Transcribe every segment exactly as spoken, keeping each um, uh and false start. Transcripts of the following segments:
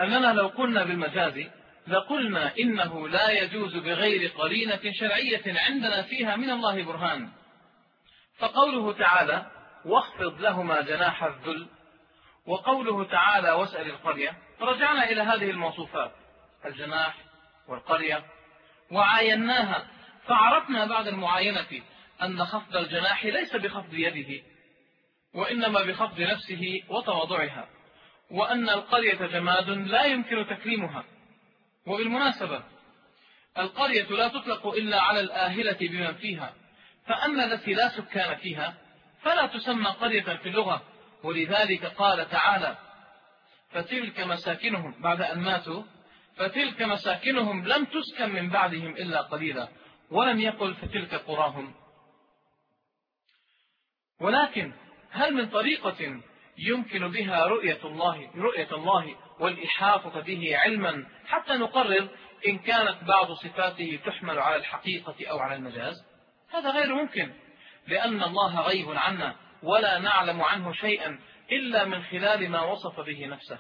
أننا لو قلنا بالمجاز لقلنا إنه لا يجوز بغير قرينة شرعية عندنا فيها من الله برهان. فقوله تعالى واخفض لهما جناح الذل، وقوله تعالى واسأل القرية، رجعنا إلى هذه الموصوفات الجناح والقرية وعايناها، فعرفنا بعد المعاينة أن خفض الجناح ليس بخفض يده، وإنما بخفض نفسه وتواضعها، وأن القرية جماد لا يمكن تكريمها. وبالمناسبة القرية لا تطلق إلا على الآهلة بمن فيها، فأما التي لا سكان فيها فلا تسمى قرية في اللغة. ولذلك قال تعالى فتلك مساكنهم بعد أن ماتوا، فتلك مساكنهم لم تسكن من بعدهم إلا قليلا، ولم يقل فتلك قراهم. ولكن هل من طريقة يمكن بها رؤية الله, رؤية الله والإحاطة به علما حتى نقرر إن كانت بعض صفاته تحمل على الحقيقة أو على المجاز؟ هذا غير ممكن، لأن الله غيب عنا ولا نعلم عنه شيئا إلا من خلال ما وصف به نفسه.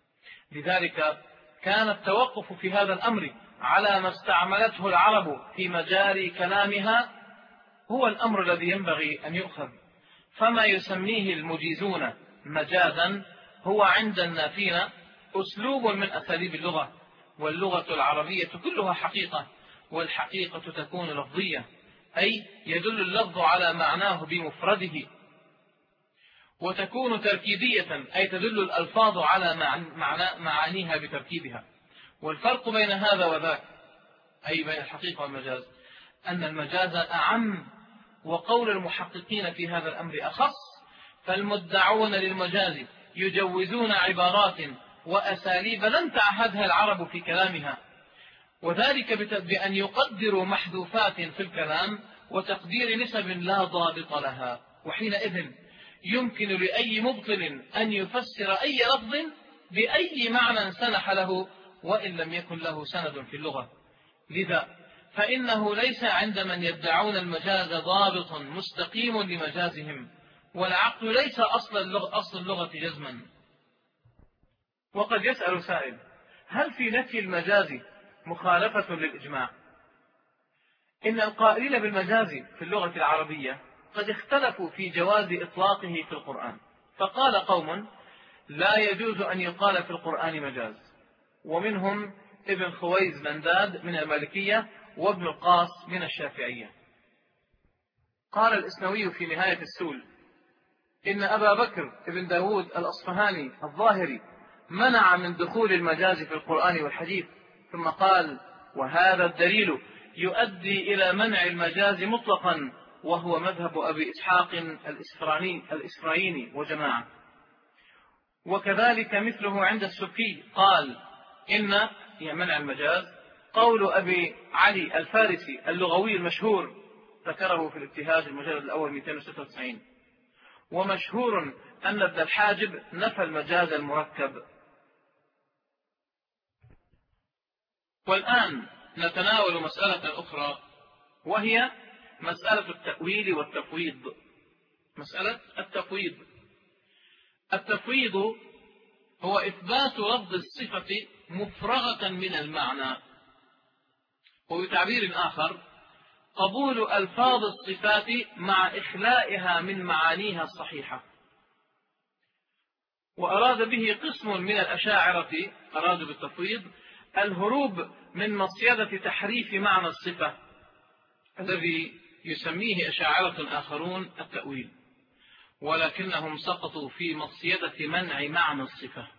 لذلك كان التوقف في هذا الأمر على ما استعملته العرب في مجاري كلامها هو الأمر الذي ينبغي أن يؤخذ. فما يسميه المجيزون مجازا هو عند النافين أسلوب من أساليب اللغة، واللغة العربية كلها حقيقة، والحقيقة تكون لفظية، أي يدل اللفظ على معناه بمفرده، وتكون تركيبية أي تدل الألفاظ على معنى معانيها بتركيبها. والفرق بين هذا وذاك أي بين الحقيقة والمجاز أن المجاز أعم، وقول المحققين في هذا الأمر أخص، فالمدعون للمجاز يجوزون عبارات وأساليب لم تعهدها العرب في كلامها، وذلك بأن يقدروا محذوفات في الكلام وتقدير نسب لا ضابط لها، وحينئذ يمكن لأي مبطل أن يفسر أي لفظ بأي معنى سنح له وإن لم يكن له سند في اللغة. لذا فإنه ليس عند من يدعون المجاز ضابط مستقيم لمجازهم، والعقل ليس أصل اللغة, أصل اللغة جزما. وقد يسأل سائل هل في نفي المجاز مخالفة للإجماع؟ إن القائلين بالمجاز في اللغة العربية قد اختلفوا في جواز إطلاقه في القرآن، فقال قوم لا يجوز أن يقال في القرآن مجاز، ومنهم ابن خويز بنداد من المالكية وابن القاس من الشافعية. قال الإسنوي في نهاية السول إن أبا بكر ابن داود الأصفهاني الظاهري منع من دخول المجاز في القرآن والحديث، ثم قال وهذا الدليل يؤدي إلى منع المجاز مطلقا، وهو مذهب أبي إسحاق الإسفراني الإسفرايني وجماعة. وكذلك مثله عند السبكي قال إن منع المجاز قول أبي علي الفارسي اللغوي المشهور، ذكره في الابتهاج المجلد الأول مئتين وستة وتسعين. ومشهور أن ابن الحاجب نفى المجاز المركب. والآن نتناول مسألة أخرى، وهي مسألة التأويل والتفويض. مسألة التفويض التفويض هو إثبات لفظ الصفة مفرغة من المعنى، وبتعبير آخر قبول ألفاظ الصفات مع إخلائها من معانيها الصحيحة. وأراد به قسم من الأشاعرة أرادوا بالتفويض الهروب من مصيدة تحريف معنى الصفة الذي يسميه أشاعرة آخرون التأويل، ولكنهم سقطوا في مصيدة منع معنى الصفة.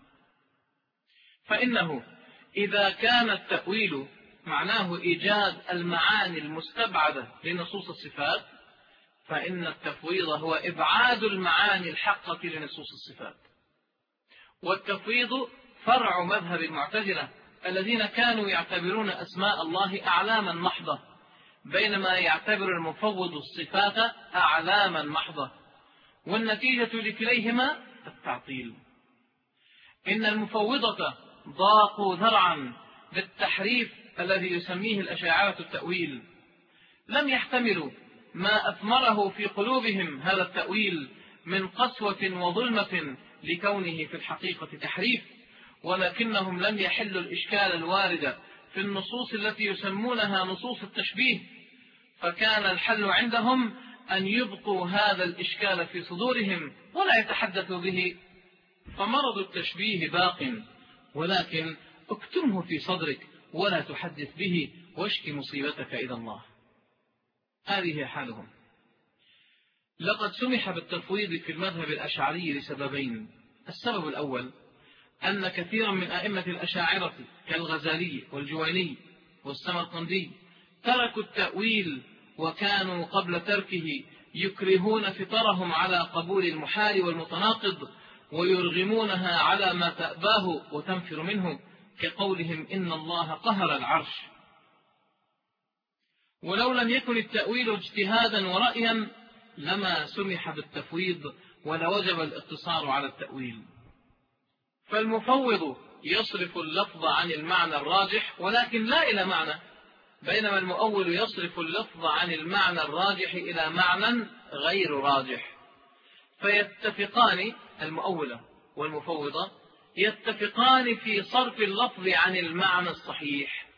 فإنه إذا كان التأويل معناه إيجاد المعاني المستبعدة لنصوص الصفات، فإن التفويض هو إبعاد المعاني الحقة لنصوص الصفات. والتفويض فرع مذهب المعتزلة الذين كانوا يعتبرون أسماء الله أعلاما محضة، بينما يعتبر المفوض الصفات أعلاما محضة، والنتيجة لكليهما التعطيل. إن المفوضة ضاقوا ذرعا بالتحريف الذي يسميه الأشاعرة التأويل، لم يحتملوا ما أثمره في قلوبهم هذا التأويل من قسوة وظلمة لكونه في الحقيقة تحريف، ولكنهم لم يحلوا الإشكال الوارد في النصوص التي يسمونها نصوص التشبيه، فكان الحل عندهم أن يبقوا هذا الإشكال في صدورهم ولا يتحدثوا به. فمرض التشبيه باق، ولكن اكتمه في صدرك ولا تحدث به واشك مصيبتك إلى الله. هذه حالهم. لقد سمح بالتفويض في المذهب الأشعري لسببين. السبب الأول أن كثيرا من أئمة الأشاعرة كالغزالي والجويني والسمرقندي تركوا التأويل، وكانوا قبل تركه يكرهون فطرهم على قبول المحال والمتناقض ويرغمونها على ما تأباه وتنفر منه، كقولهم إن الله قهر العرش. ولو لم يكن التأويل اجتهادا ورأيا لما سمح بالتفويض ولوجب الاقتصار على التأويل. فالمفوض يصرف اللفظ عن المعنى الراجح ولكن لا إلى معنى، بينما المؤول يصرف اللفظ عن المعنى الراجح إلى معنى غير راجح. فيتفقان المؤولة والمفوضة يتفقان في صرف اللفظ عن المعنى الصحيح،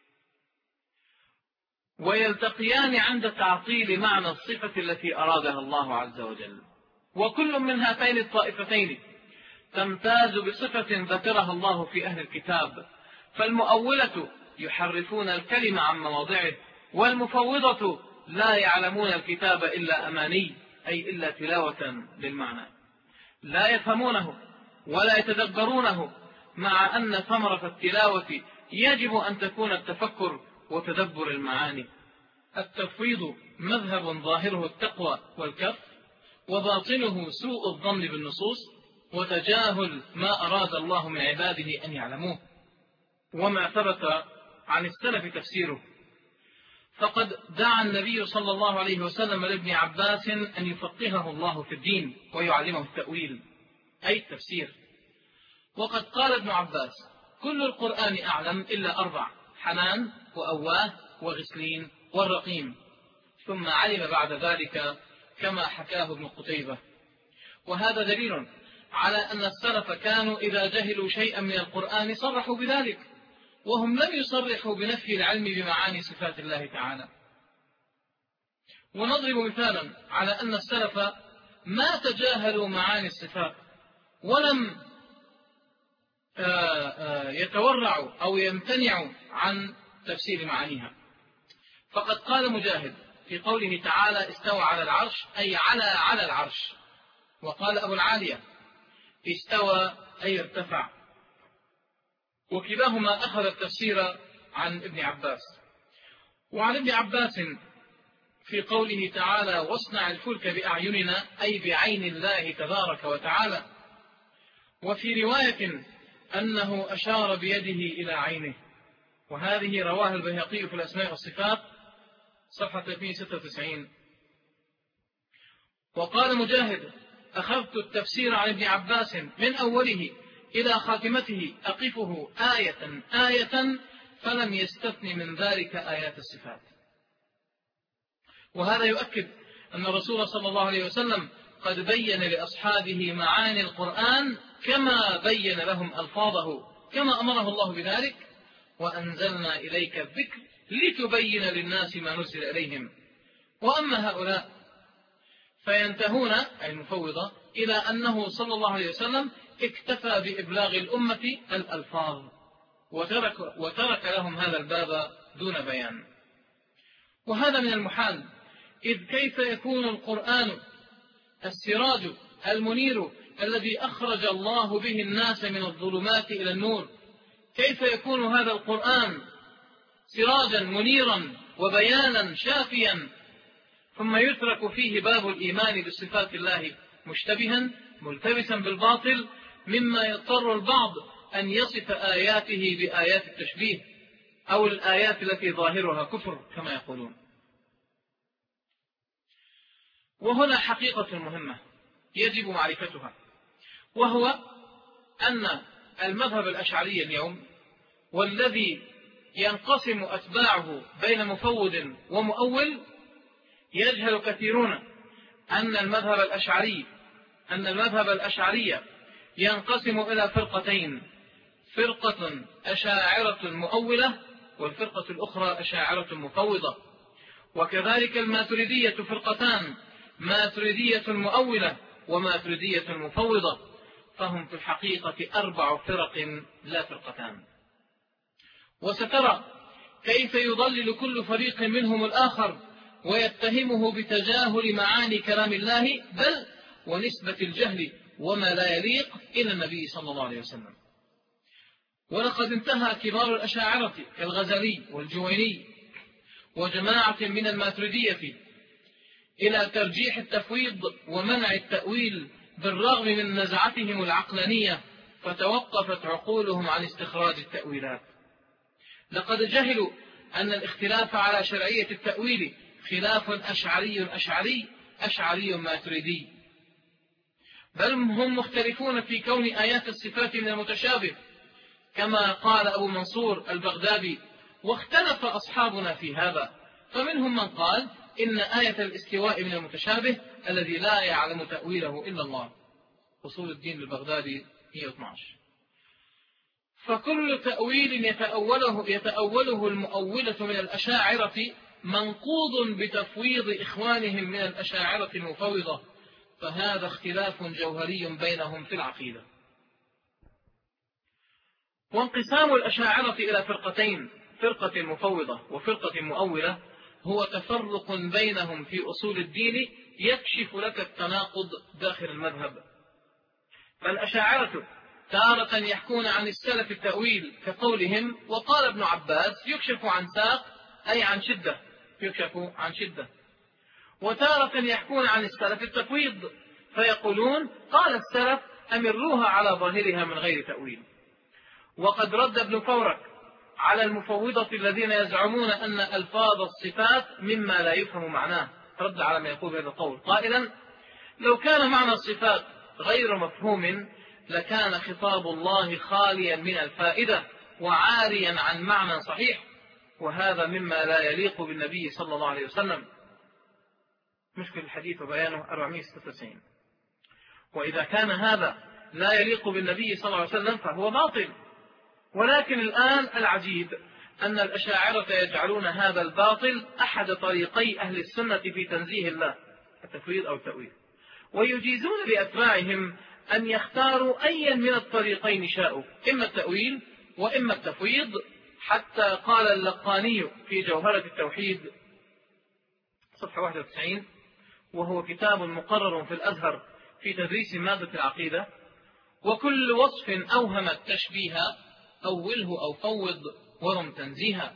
ويلتقيان عند تعطيل معنى الصفة التي أرادها الله عز وجل. وكل من هاتين الطائفتين تمتاز بصفة ذكرها الله في أهل الكتاب، فالمؤولة يحرفون الكلمة عن مواضعه، والمفوضة لا يعلمون الكتاب إلا أماني، أي إلا تلاوة للمعنى، لا يفهمونه ولا يتدبرونه، مع أن ثمرة التلاوة يجب أن تكون التفكر وتدبر المعاني. التفويض مذهب ظاهره التقوى والكف، وباطنه سوء الظن بالنصوص وتجاهل ما أراد الله من عباده أن يعلموه وما ثبت عن السلف تفسيره. فقد دعا النبي صلى الله عليه وسلم لابن عباس أن يفقهه الله في الدين ويعلمه التأويل أي التفسير. وقد قال ابن عباس كل القرآن أعلم إلا أربع: حنان وأواه وغسلين والرقيم. ثم علم بعد ذلك كما حكاه ابن قتيبة. وهذا دليل على أن السلف كانوا إذا جهلوا شيئا من القرآن صرحوا بذلك، وهم لم يصرحوا بنفي العلم بمعاني صفات الله تعالى. ونضرب مثالا على أن السلف ما تجاهلوا معاني الصفات ولم يتورعوا أو يمتنعوا عن تفسير معانيها. فقد قال مجاهد في قوله تعالى استوى على العرش أي على على العرش، وقال أبو العالية استوى أي ارتفع، وكلاهما أخذ التفسير عن ابن عباس. وعن ابن عباس في قوله تعالى واصنع الفلك بأعيننا أي بعين الله تبارك وتعالى. وفي رواية أنه أشار بيده إلى عينه، وهذه رواه البيهقي في الأسماء والصفات صفحة ثلاثمائة وستة وتسعين. وقال مجاهد أخذت التفسير عن ابن عباس من أوله إلى خاتمته أقفه آية آية فلم يستثن من ذلك آيات الصفات. وهذا يؤكد أن الرسول صلى الله عليه وسلم قد بين لأصحابه معاني القرآن كما بين لهم ألفاظه كما أمره الله بذلك، وأنزلنا إليك الذكر لتبين للناس ما نزل إليهم. وأما هؤلاء فينتهون أي المفوضة إلى أنه صلى الله عليه وسلم اكتفى بإبلاغ الأمة الألفاظ وترك, وترك لهم هذا الباب دون بيان. وهذا من المحال، إذ كيف يكون القرآن السراج المنير الذي أخرج الله به الناس من الظلمات إلى النور؟ كيف يكون هذا القرآن سراجا منيرا وبيانا شافيا ثم يترك فيه باب الإيمان بصفات الله مشتبها ملتبسا بالباطل، مما يضطر البعض أن يصف آياته بآيات التشبيه أو الآيات التي ظاهرها كفر كما يقولون. وهنا حقيقة مهمة يجب معرفتها، وهو أن المذهب الأشعري اليوم والذي ينقسم أتباعه بين مفوض ومؤول، يجهل كثيرون أن المذهب الأشعري أن المذهب الأشعري ينقسم إلى فرقتين: فرقة أشاعرة مؤولة، والفرقة الأخرى أشاعرة مفوضة. وكذلك الماتريدية فرقتان، ماتريدية مؤولة وماتريدية مفوضة، فهم في الحقيقة أربع فرق لا فرقتان. وسترى كيف يضلل كل فريق منهم الآخر ويتهمه بتجاهل معاني كلام الله، بل ونسبة الجهل وما لا يليق إلى النبي صلى الله عليه وسلم. ولقد انتهى كبار الأشاعرة كالغزالي والجويني وجماعة من الماتريدية إلى ترجيح التفويض ومنع التأويل بالرغم من نزعتهم العقلانية، فتوقفت عقولهم عن استخراج التأويلات. لقد جهلوا أن الاختلاف على شرعية التأويل خلاف أشعري أشعري أشعري ماتريدي، بل هم مختلفون في كون آيات الصفات من المتشابه، كما قال أبو منصور البغدادي: واختلف أصحابنا في هذا، فمنهم من قال إن آية الاستواء من المتشابه الذي لا يعلم تأويله إلا الله. أصول الدين البغدادي مئة واثني عشر. فكل تأويل يتأوله, يتأوله المؤولة من الأشاعرة منقوض بتفويض إخوانهم من الأشاعرة المفوضة، فهذا اختلاف جوهري بينهم في العقيدة. وانقسام الأشاعرة إلى فرقتين، فرقة مفوضة وفرقة مؤولة، هو تفرق بينهم في أصول الدين يكشف لك التناقض داخل المذهب. فالأشاعرة تارة يحكون عن السلف التأويل كقولهم: وقال ابن عباس يكشف عن ساق، أي عن شدة، يكشف عن شدة. وتارة يحكون عن السلف التفويض فيقولون: قال السلف أمروها على ظاهرها من غير تأويل. وقد رد ابن فورك على المفوضة الذين يزعمون أن ألفاظ الصفات مما لا يفهم معناه، رد على ما يقول هذا القول قائلا: لو كان معنى الصفات غير مفهوم لكان خطاب الله خاليا من الفائدة وعاريا عن معنى صحيح، وهذا مما لا يليق بالنبي صلى الله عليه وسلم. مشكل الحديث وبيانه أربعمائة وستة وتسعين. وإذا كان هذا لا يليق بالنبي صلى الله عليه وسلم فهو باطل. ولكن الآن العجيب أن الأشاعرة يجعلون هذا الباطل أحد طريقي أهل السنة في تنزيه الله، التفويض أو التأويل، ويجيزون لأتباعهم أن يختاروا أيا من الطريقين شاءوا، إما التأويل وإما التفويض، حتى قال اللقاني في جوهرة التوحيد صفحة واحد وتسعين، وهو كتاب مقرر في الأزهر في تدريس مادة العقيدة: وكل وصف أوهم التشبيه أوله أو فوض ورم تنزيها.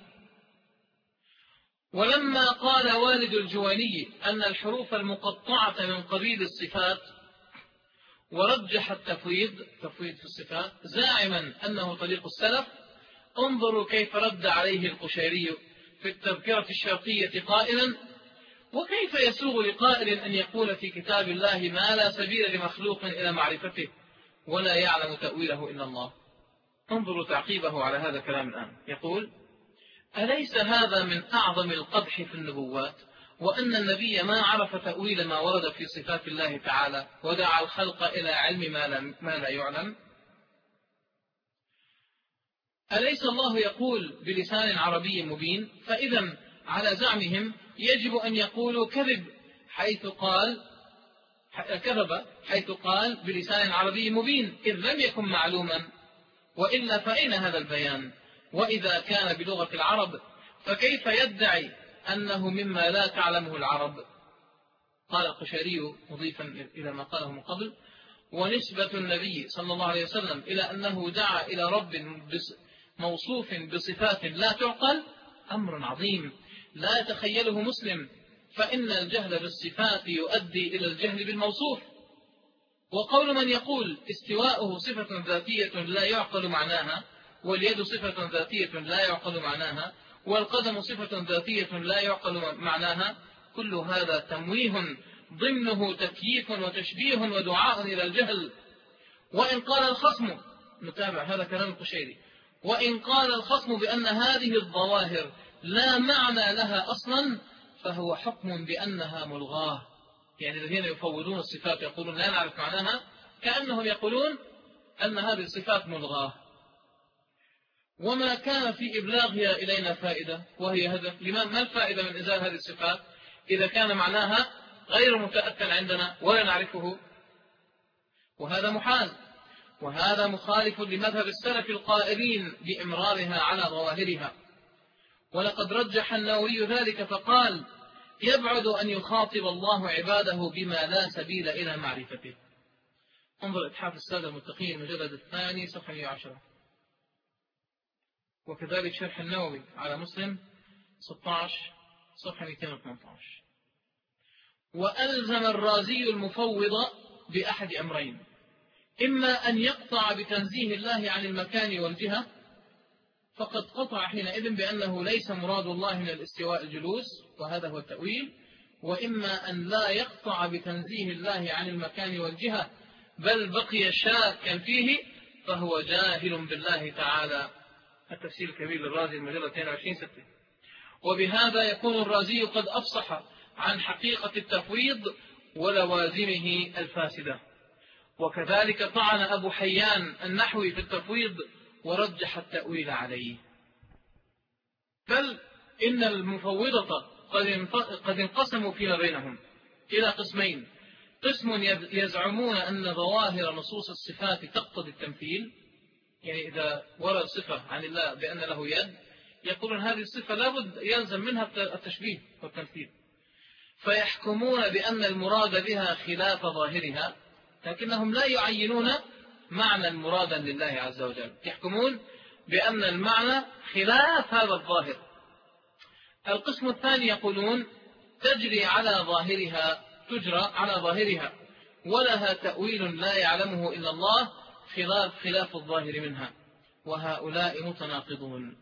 ولما قال والد الجويني أن الحروف المقطعة من قبيل الصفات ورجح التفويض تفويض في الصفات زاعما أنه طريق السلف، انظروا كيف رد عليه القشيري في التذكرة الشرقية قائلا: وكيف يسوغ لقائل أن يقول في كتاب الله ما لا سبيل لمخلوق إلى معرفته ولا يعلم تأويله إلا الله. انظروا تعقيبه على هذا الكلام الآن، يقول: أليس هذا من أعظم القدح في النبوات، وأن النبي ما عرف تأويل ما ورد في صفات الله تعالى ودعا الخلق إلى علم ما لا, ما لا يعلم؟ أليس الله يقول بلسان عربي مبين؟ فإذا على زعمهم يجب أن يقولوا كذب حيث قال كذب حيث قال بلسان عربي مبين، إذ لم يكن معلوما، وإلا فأين هذا البيان؟ وإذا كان بلغة العرب فكيف يدعي أنه مما لا تعلمه العرب؟ قال القشيري مضيفا إلى ما قاله من قبل: ونسبة النبي صلى الله عليه وسلم إلى أنه دعا إلى رب موصوف بصفات لا تعقل أمر عظيم لا يتخيله مسلم، فإن الجهل بالصفات يؤدي إلى الجهل بالموصوف. وقول من يقول استواؤه صفة ذاتية لا يعقل معناها، واليد صفة ذاتية لا يعقل معناها، والقدم صفة ذاتية لا يعقل معناها، كل هذا تمويه ضمنه تكييف وتشبيه ودعاء إلى الجهل. وإن قال الخصم، نتابع هذا كلام القشيري، وإن قال الخصم بأن هذه الظواهر لا معنى لها أصلا فهو حكم بأنها ملغاة. يعني الذين يفوضون الصفات يقولون لا نعرف معناها، كأنهم يقولون أن هذه الصفات ملغاة. وما كان في إبلاغها إلينا فائدة وهي هدف. لما ما الفائدة من إزالة هذه الصفات إذا كان معناها غير متأكد عندنا ولا نعرفه؟ وهذا محال، وهذا مخالف لمذهب السلف القائلين بإمرارها على ظواهرها. ولقد رجح النووي ذلك فقال: يبعد أن يخاطب الله عباده بما لا سبيل إلى معرفته. انظر إتحاف السادة المتقين المجلد الثاني صفحة مئة وعشرة، وكذلك شرح النووي على مسلم ستة عشر صفحة مئتين وثمانية عشر. وألزم الرازي المفوض بأحد أمرين: إما أن يقطع بتنزيه الله عن المكان والجهة، فقد قطع حينئذ بأنه ليس مراد الله من الاستواء الجلوس، وهذا هو التأويل. وإما أن لا يقطع بتنزيه الله عن المكان والجهة، بل بقي شاكا فيه، فهو جاهل بالله تعالى. التفسير الكبير للرازي المجلد اثنين وعشرين ستة. وبهذا يكون الرازي قد أفصح عن حقيقة التفويض ولوازمه الفاسدة. وكذلك طعن أبو حيان النحوي في التفويض ورجح التأويل عليه. بل إن المفوضة قد انقسموا فيما بينهم إلى قسمين: قسم يزعمون أن ظواهر نصوص الصفات تقتضي التمثيل، يعني إذا ورد صفة عن الله بأن له يد، يقولون هذه الصفة لابد يلزم منها التشبيه والتمثيل، فيحكمون بأن المراد بها خلاف ظاهرها، لكنهم لا يعينون معنى مرادا لله عز وجل، يحكمون بأن المعنى خلاف هذا الظاهر. القسم الثاني يقولون تجري على ظاهرها تجرى على ظاهرها ولها تأويل لا يعلمه إلا الله خلاف خلاف الظاهر منها، وهؤلاء متناقضون.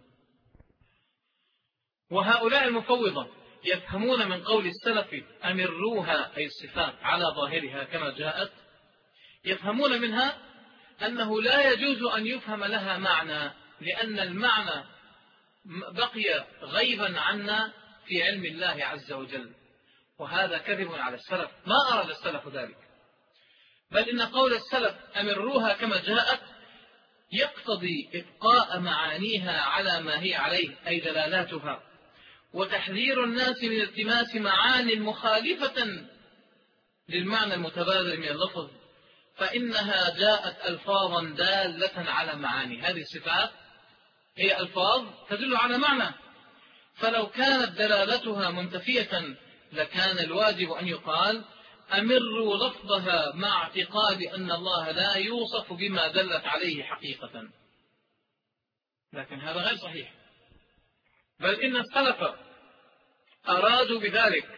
وهؤلاء المفوضة يفهمون من قول السلف أمروها أي الصفات على ظاهرها كما جاءت، يفهمون منها أنه لا يجوز أن يفهم لها معنى، لأن المعنى بقي غيبا عنا في علم الله عز وجل، وهذا كذب على السلف، ما أراد السلف ذلك. بل إن قول السلف أمروها كما جاءت يقتضي إبقاء معانيها على ما هي عليه، أي دلالاتها، وتحذير الناس من التماس معان مخالفة للمعنى المتبادل من اللفظ، فإنها جاءت ألفاظا دالة على معاني. هذه الصفات هي ألفاظ تدل على معنى، فلو كانت دلالتها منتفية لكان الواجب أن يقال أمروا لفظها مع اعتقاد أن الله لا يوصف بما دلت عليه حقيقة، لكن هذا غير صحيح. بل إن السلف أرادوا بذلك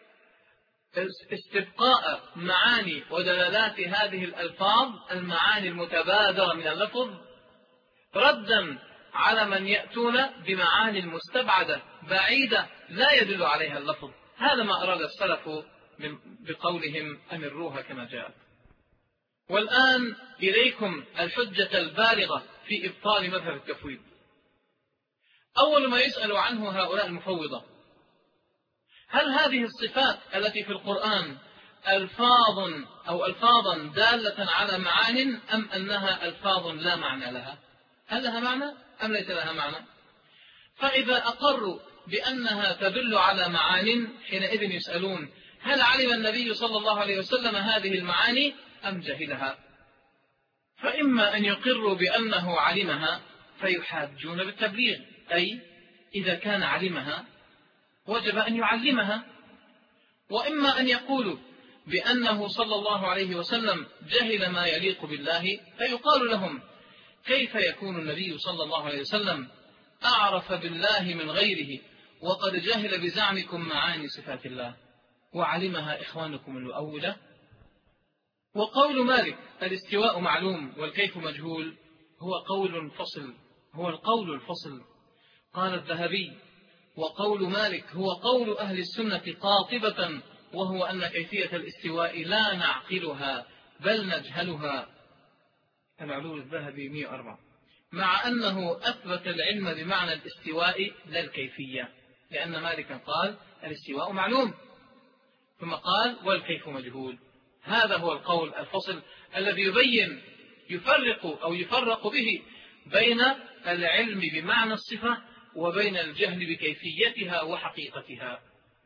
استبقاء معاني ودلالات هذه الألفاظ المعاني المتبادرة من اللفظ، ردا على من يأتون بمعاني المستبعدة بعيدة لا يدل عليها اللفظ. هذا ما أراد السلف بقولهم أمروها كما جاءت. والآن إليكم الحجة البالغة في إبطال مذهب التفويض. أول ما يسأل عنه هؤلاء المفوضة: هل هذه الصفات التي في القرآن ألفاظ أو ألفاظا دالة على معان، أم أنها ألفاظ لا معنى لها؟ هل لها معنى أم ليس لها معنى؟ فإذا أقروا بأنها تدل على معان، حينئذ يسألون: هل علم النبي صلى الله عليه وسلم هذه المعاني أم جهلها؟ فإما أن يقروا بأنه علمها فيحاجون بالتبليغ، أي إذا كان علمها وجب أن يعلمها، وإما أن يقولوا بأنه صلى الله عليه وسلم جهل ما يليق بالله، فيقال لهم: كيف يكون النبي صلى الله عليه وسلم أعرف بالله من غيره وقد جهل بزعمكم معاني صفات الله وعلمها إخوانكم المؤولة؟ وقول مالك الاستواء معلوم والكيف مجهول هو قول فصل، هو القول الفصل. قال الذهبي: وقول مالك هو قول أهل السنة قاطبة، وهو أن كيفية الاستواء لا نعقلها بل نجهلها. العلول الذهبي مئة وأربعة. مع أنه أثبت العلم بمعنى الاستواء لا الكيفية، لأن مالكا قال الاستواء معلوم، ثم قال والكيف مجهول. هذا هو القول الفصل الذي يبين يفرق أو يفرق به بين العلم بمعنى الصفة وبين الجهل بكيفيتها وحقيقتها.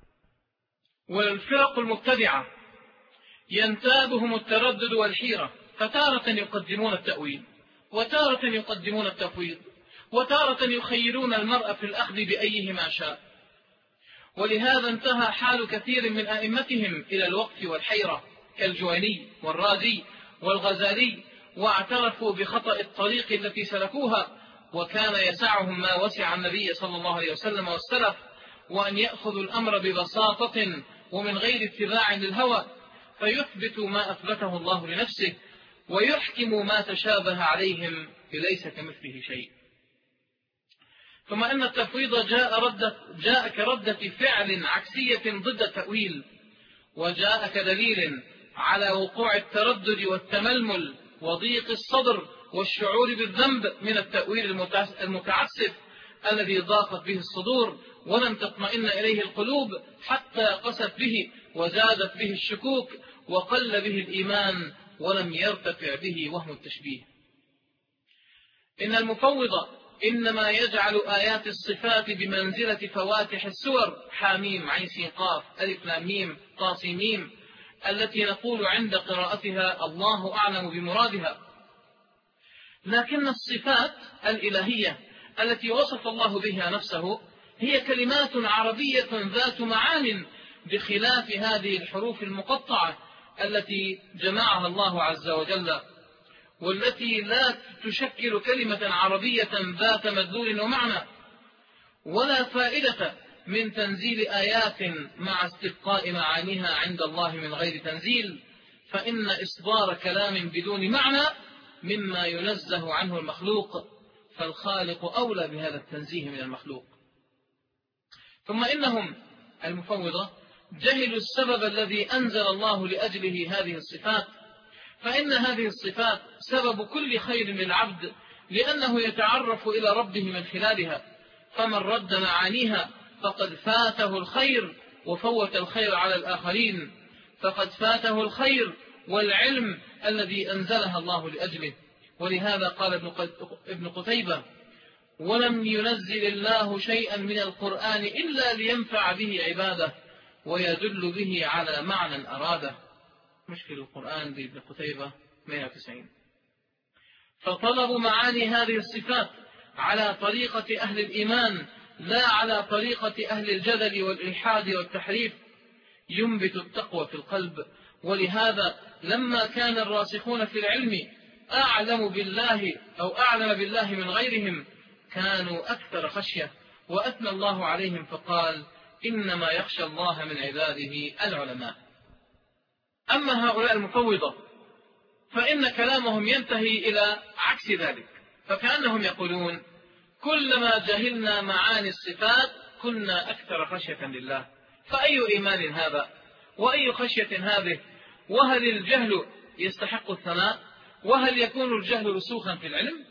والفرق المبتدعة ينتابهم التردد والحيرة، فتارة يقدمون التأويل، وتارة يقدمون التفويض، وتارة يخيرون المرء في الأخذ بأيهما شاء. ولهذا انتهى حال كثير من أئمتهم إلى الوقف والحيرة كالجويني والرازي والغزالي، واعترفوا بخطأ الطريق التي سلكوها، وكان يسعهم ما وسع النبي صلى الله عليه وسلم والسلف، وأن يأخذوا الأمر ببساطة ومن غير اتباع للهوى، فيثبتوا ما أثبته الله لنفسه ويحكموا ما تشابه عليهم ليس كمثله شيء. ثم أن التفويض جاء, ردة جاء كردة فعل عكسية ضد التأويل، وجاء كدليل على وقوع التردد والتململ وضيق الصدر والشعور بالذنب من التأويل المتعسف الذي ضاقت به الصدور ولم تطمئن إليه القلوب، حتى قست به وزادت به الشكوك وقل به الإيمان ولم يرتفع به وهم التشبيه. إن المفوض إنما يجعل آيات الصفات بمنزلة فواتح السور حاميم عين سين قاف ألف لام ميم طاسيم ميم، التي نقول عند قراءتها الله أعلم بمرادها. لكن الصفات الإلهية التي وصف الله بها نفسه هي كلمات عربية ذات معان، بخلاف هذه الحروف المقطعة التي جمعها الله عز وجل، والتي لا تشكل كلمة عربية ذات مدلول ومعنى. ولا فائدة من تنزيل آيات مع استبقاء معانيها عند الله من غير تنزيل، فإن إصدار كلام بدون معنى مما ينزه عنه المخلوق، فالخالق أولى بهذا التنزيه من المخلوق. ثم إنهم المفوضة جهلوا السبب الذي أنزل الله لأجله هذه الصفات، فإن هذه الصفات سبب كل خير للعبد، لأنه يتعرف إلى ربه من خلالها، فمن رد معانيها فقد فاته الخير وفوت الخير على الآخرين، فقد فاته الخير والعلم الذي أنزلها الله لأجله. ولهذا قال ابن قتيبة: ولم ينزل الله شيئا من القرآن إلا لينفع به عباده ويدل به على معنى أراده. مشكل القرآن لابن قتيبة مئة وتسعين. فطلب معاني هذه الصفات على طريقة أهل الإيمان لا على طريقة أهل الجدل والإلحاد والتحريف ينبت التقوى في القلب. ولهذا لما كان الراسخون في العلم أعلم بالله أو أعلم بالله من غيرهم كانوا أكثر خشية، وأثنى الله عليهم فقال: إنما يخشى الله من عباده العلماء. أما هؤلاء المفوضة فإن كلامهم ينتهي إلى عكس ذلك، فكأنهم يقولون: كلما جهلنا معاني الصفات كنا أكثر خشية لله. فأي إيمان هذا وأي خشية هذه؟ وهل الجهل يستحق الثناء؟ وهل يكون الجهل رسوخا في العلم؟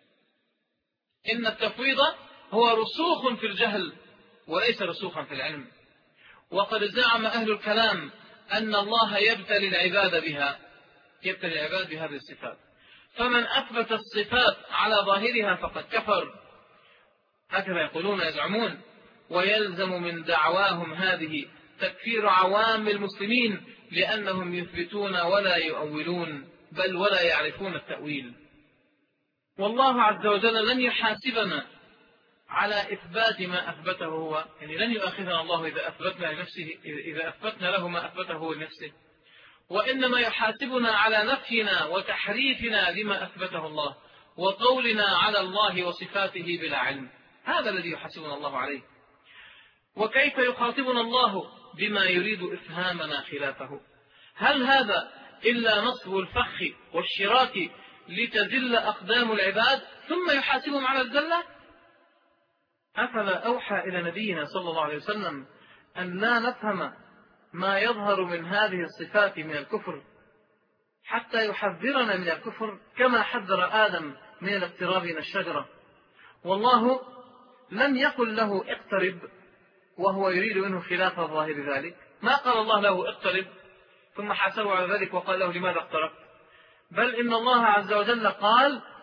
إن التفويض هو رسوخ في الجهل وليس رسوخا في العلم. وقد زعم أهل الكلام أن الله يبتلي العباد بها، يبتلي العباد بهذه الصفات، فمن أثبت الصفات على ظاهرها فقد كفر، هكذا يقولون يزعمون. ويلزم من دعواهم هذه تكفير عوام المسلمين، لأنهم يثبتون ولا يؤولون، بل ولا يعرفون التأويل. والله عز وجل لن يحاسبنا على إثبات ما أثبته هو، يعني لن يؤاخذنا الله إذا أثبتنا لنفسه إذا أثبتنا له ما أثبته لنفسه، وإنما يحاسبنا على نفينا وتحريفنا لما أثبته الله، وقولنا على الله وصفاته بلا علم. هذا الذي يحاسبنا الله عليه. وكيف يخاطبنا الله بما يريد إفهامنا خلافه؟ هل هذا إلا نصب الفخ والشراك لتزل أقدام العباد ثم يحاسبهم على الزلة؟ أفلا أوحى إلى نبينا صلى الله عليه وسلم أن لا نفهم ما يظهر من هذه الصفات من الكفر حتى يحذرنا من الكفر كما حذر آدم من الاقتراب من الشجرة؟ والله لم يقل له اقترب وهو يريد منه خلاف ظاهر ذلك. ما قال الله له اقترب ثم حاسبه على ذلك وقال له لماذا اقتربت، بل إن الله عز وجل قال: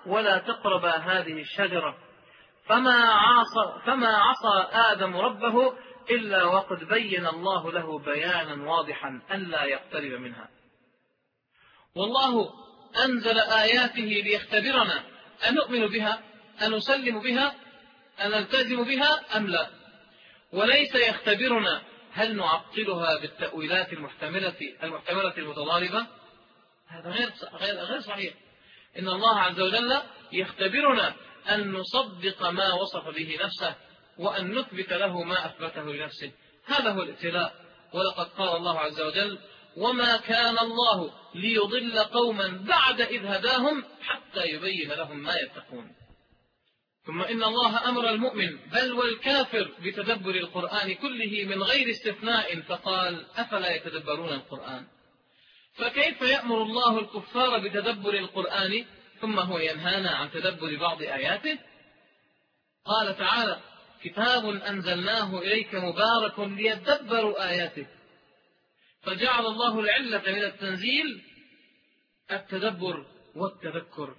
ولا تقربا هذه الشجرة، فما عصى, فما عصى آدم ربه إلا وقد بين الله له بيانا واضحا أن لا يقترب منها. والله أنزل آياته ليختبرنا أنؤمن بها، أنسلم بها، أن نلتزم بها أم لا، وليس يختبرنا هل نعطلها بالتأويلات المحتملة المحتملة المتضاربة. هذا غير غير صحيح. إن الله عز وجل يختبرنا أن نصدق ما وصف به نفسه وأن نثبت له ما أثبته لنفسه. هذا هو الابتلاء. ولقد قال الله عز وجل: وما كان الله ليضل قوما بعد إذ هداهم حتى يبين لهم ما يتقون. ثم إن الله أمر المؤمن بل والكافر بتدبر القرآن كله من غير استثناء، فقال: أفلا يتدبرون القرآن. فكيف يأمر الله الكفار بتدبر القرآن ثم هو ينهانا عن تدبر بعض آياته؟ قال تعالى: كتاب أنزلناه إليك مبارك ليدبروا آياته. فجعل الله العلة من التنزيل التدبر والتذكر.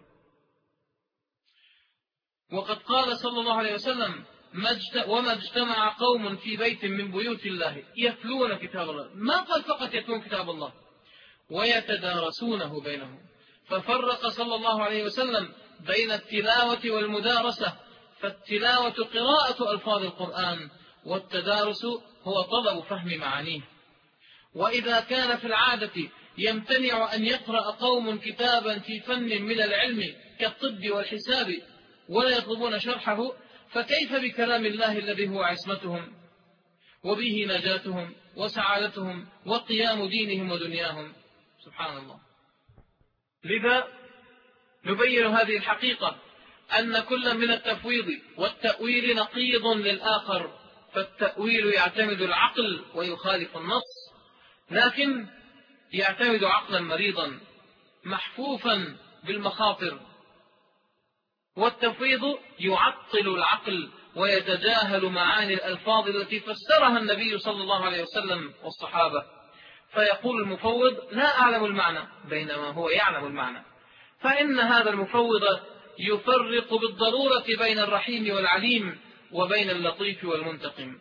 وقد قال صلى الله عليه وسلم: وما اجتمع قوم في بيت من بيوت الله يتلون كتاب الله، ما قال فقط يتلون كتاب الله، ويتدارسونه بينهم. ففرق صلى الله عليه وسلم بين التلاوة والمدارسة، فالتلاوة قراءة ألفاظ القرآن، والتدارس هو طلب فهم معانيه. وإذا كان في العادة يمتنع أن يقرأ قوم كتابا في فن من العلم كالطب والحساب ولا يطلبون شرحه، فكيف بكلام الله الذي هو عصمتهم وبه نجاتهم وسعادتهم وقيام دينهم ودنياهم؟ سبحان الله. لذا نبين هذه الحقيقة، أن كل من التفويض والتأويل نقيض للآخر، فالتأويل يعتمد العقل ويخالف النص، لكن يعتمد عقلا مريضا محفوفا بالمخاطر، والتفويض يعطل العقل ويتجاهل معاني الألفاظ التي فسرها النبي صلى الله عليه وسلم والصحابة، فيقول المفوض: لا أعلم المعنى، بينما هو يعلم المعنى. فإن هذا المفوض يفرق بالضرورة بين الرحيم والعليم وبين اللطيف والمنتقم.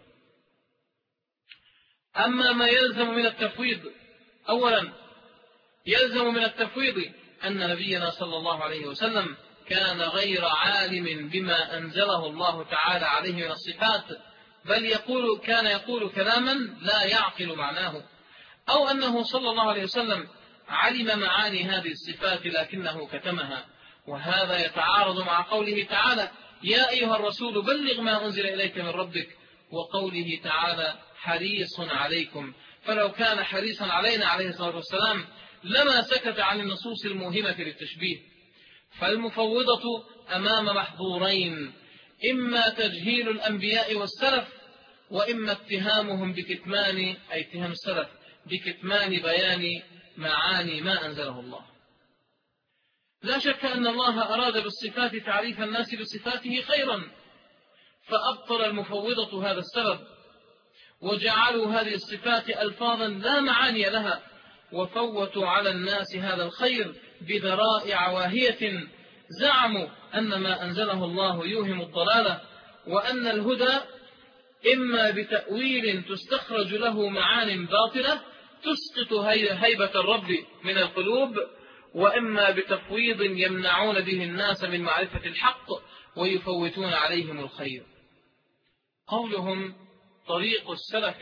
أما ما يلزم من التفويض، أولا يلزم من التفويض أن نبينا صلى الله عليه وسلم كان غير عالم بما أنزله الله تعالى عليه من الصفات، بل يقول كان يقول كلاما لا يعقل معناه، أو أنه صلى الله عليه وسلم علم معاني هذه الصفات لكنه كتمها. وهذا يتعارض مع قوله تعالى: يا أيها الرسول بلغ ما أنزل إليك من ربك، وقوله تعالى: حريص عليكم. فلو كان حريصا علينا عليه الصلاة والسلام لما سكت عن النصوص الموهمة للتشبيه. فالمفوضة أمام محظورين: إما تجهيل الأنبياء والسلف، وإما اتهامهم بكتمان، أي اتهام السلف بكتمان بيان معاني ما أنزله الله. لا شك أن الله أراد بالصفات تعريف الناس بصفاته خيرا، فأبطل المفوضة هذا السبب، وجعلوا هذه الصفات ألفاظا لا معاني لها، وفوتوا على الناس هذا الخير بذرائع واهية. زعموا أن ما أنزله الله يوهم الضلالة، وأن الهدى إما بتأويل تستخرج له معان باطلة تسقط هيبة الرب من القلوب، وإما بتفويض يمنعون به الناس من معرفة الحق ويفوتون عليهم الخير. قولهم طريق السلف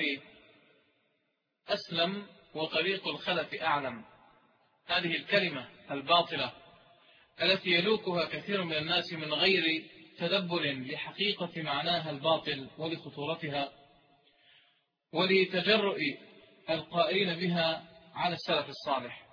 أسلم وطريق الخلف أعلم، هذه الكلمة الباطلة التي يلوكها كثير من الناس من غير تدبر لحقيقة معناها الباطل ولخطورتها ولتجرؤ القائلين بها على السلف الصالح.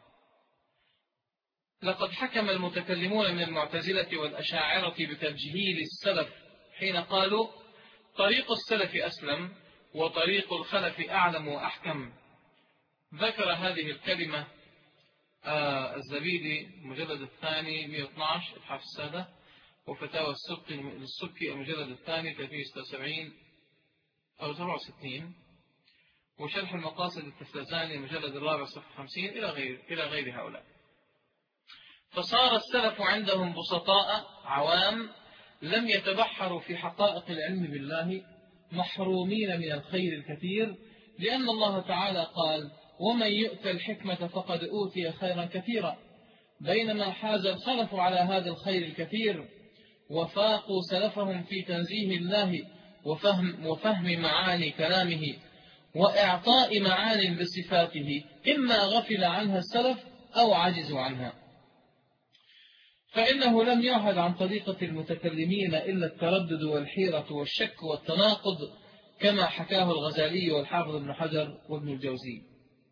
لقد حكم المتكلمون من المعتزلة والأشاعرة بتجهيل السلف حين قالوا طريق السلف أسلم وطريق الخلف أعلم وأحكم. ذكر هذه الكلمة آه الزبيدي المجلد الثاني مئة واثني عشر إتحاف السادة، وفتاوى السبكي المجلد الثاني ثلاثمئة وستة وسبعين أو سبعة وستين، وشرح المقاصد التفتزاني المجلد الرابع صفحة خمسين إلى غير إلى غير هؤلاء. فصار السلف عندهم بسطاء عوام لم يتبحروا في حقائق العلم بالله، محرومين من الخير الكثير، لأن الله تعالى قال: ومن يؤت الحكمة فقد أوتي خيرا كثيرا. بينما حاز الخلف على هذا الخير الكثير وفاقوا سلفهم في تنزيه الله وفهم, وفهم معاني كلامه وإعطاء معان بصفاته، إما غفل عنها السلف أو عجزوا عنها. فإنه لم يعهد عن طريقة المتكلمين إلا التردد والحيرة والشك والتناقض، كما حكاه الغزالي والحافظ ابن حجر وابن الجوزي.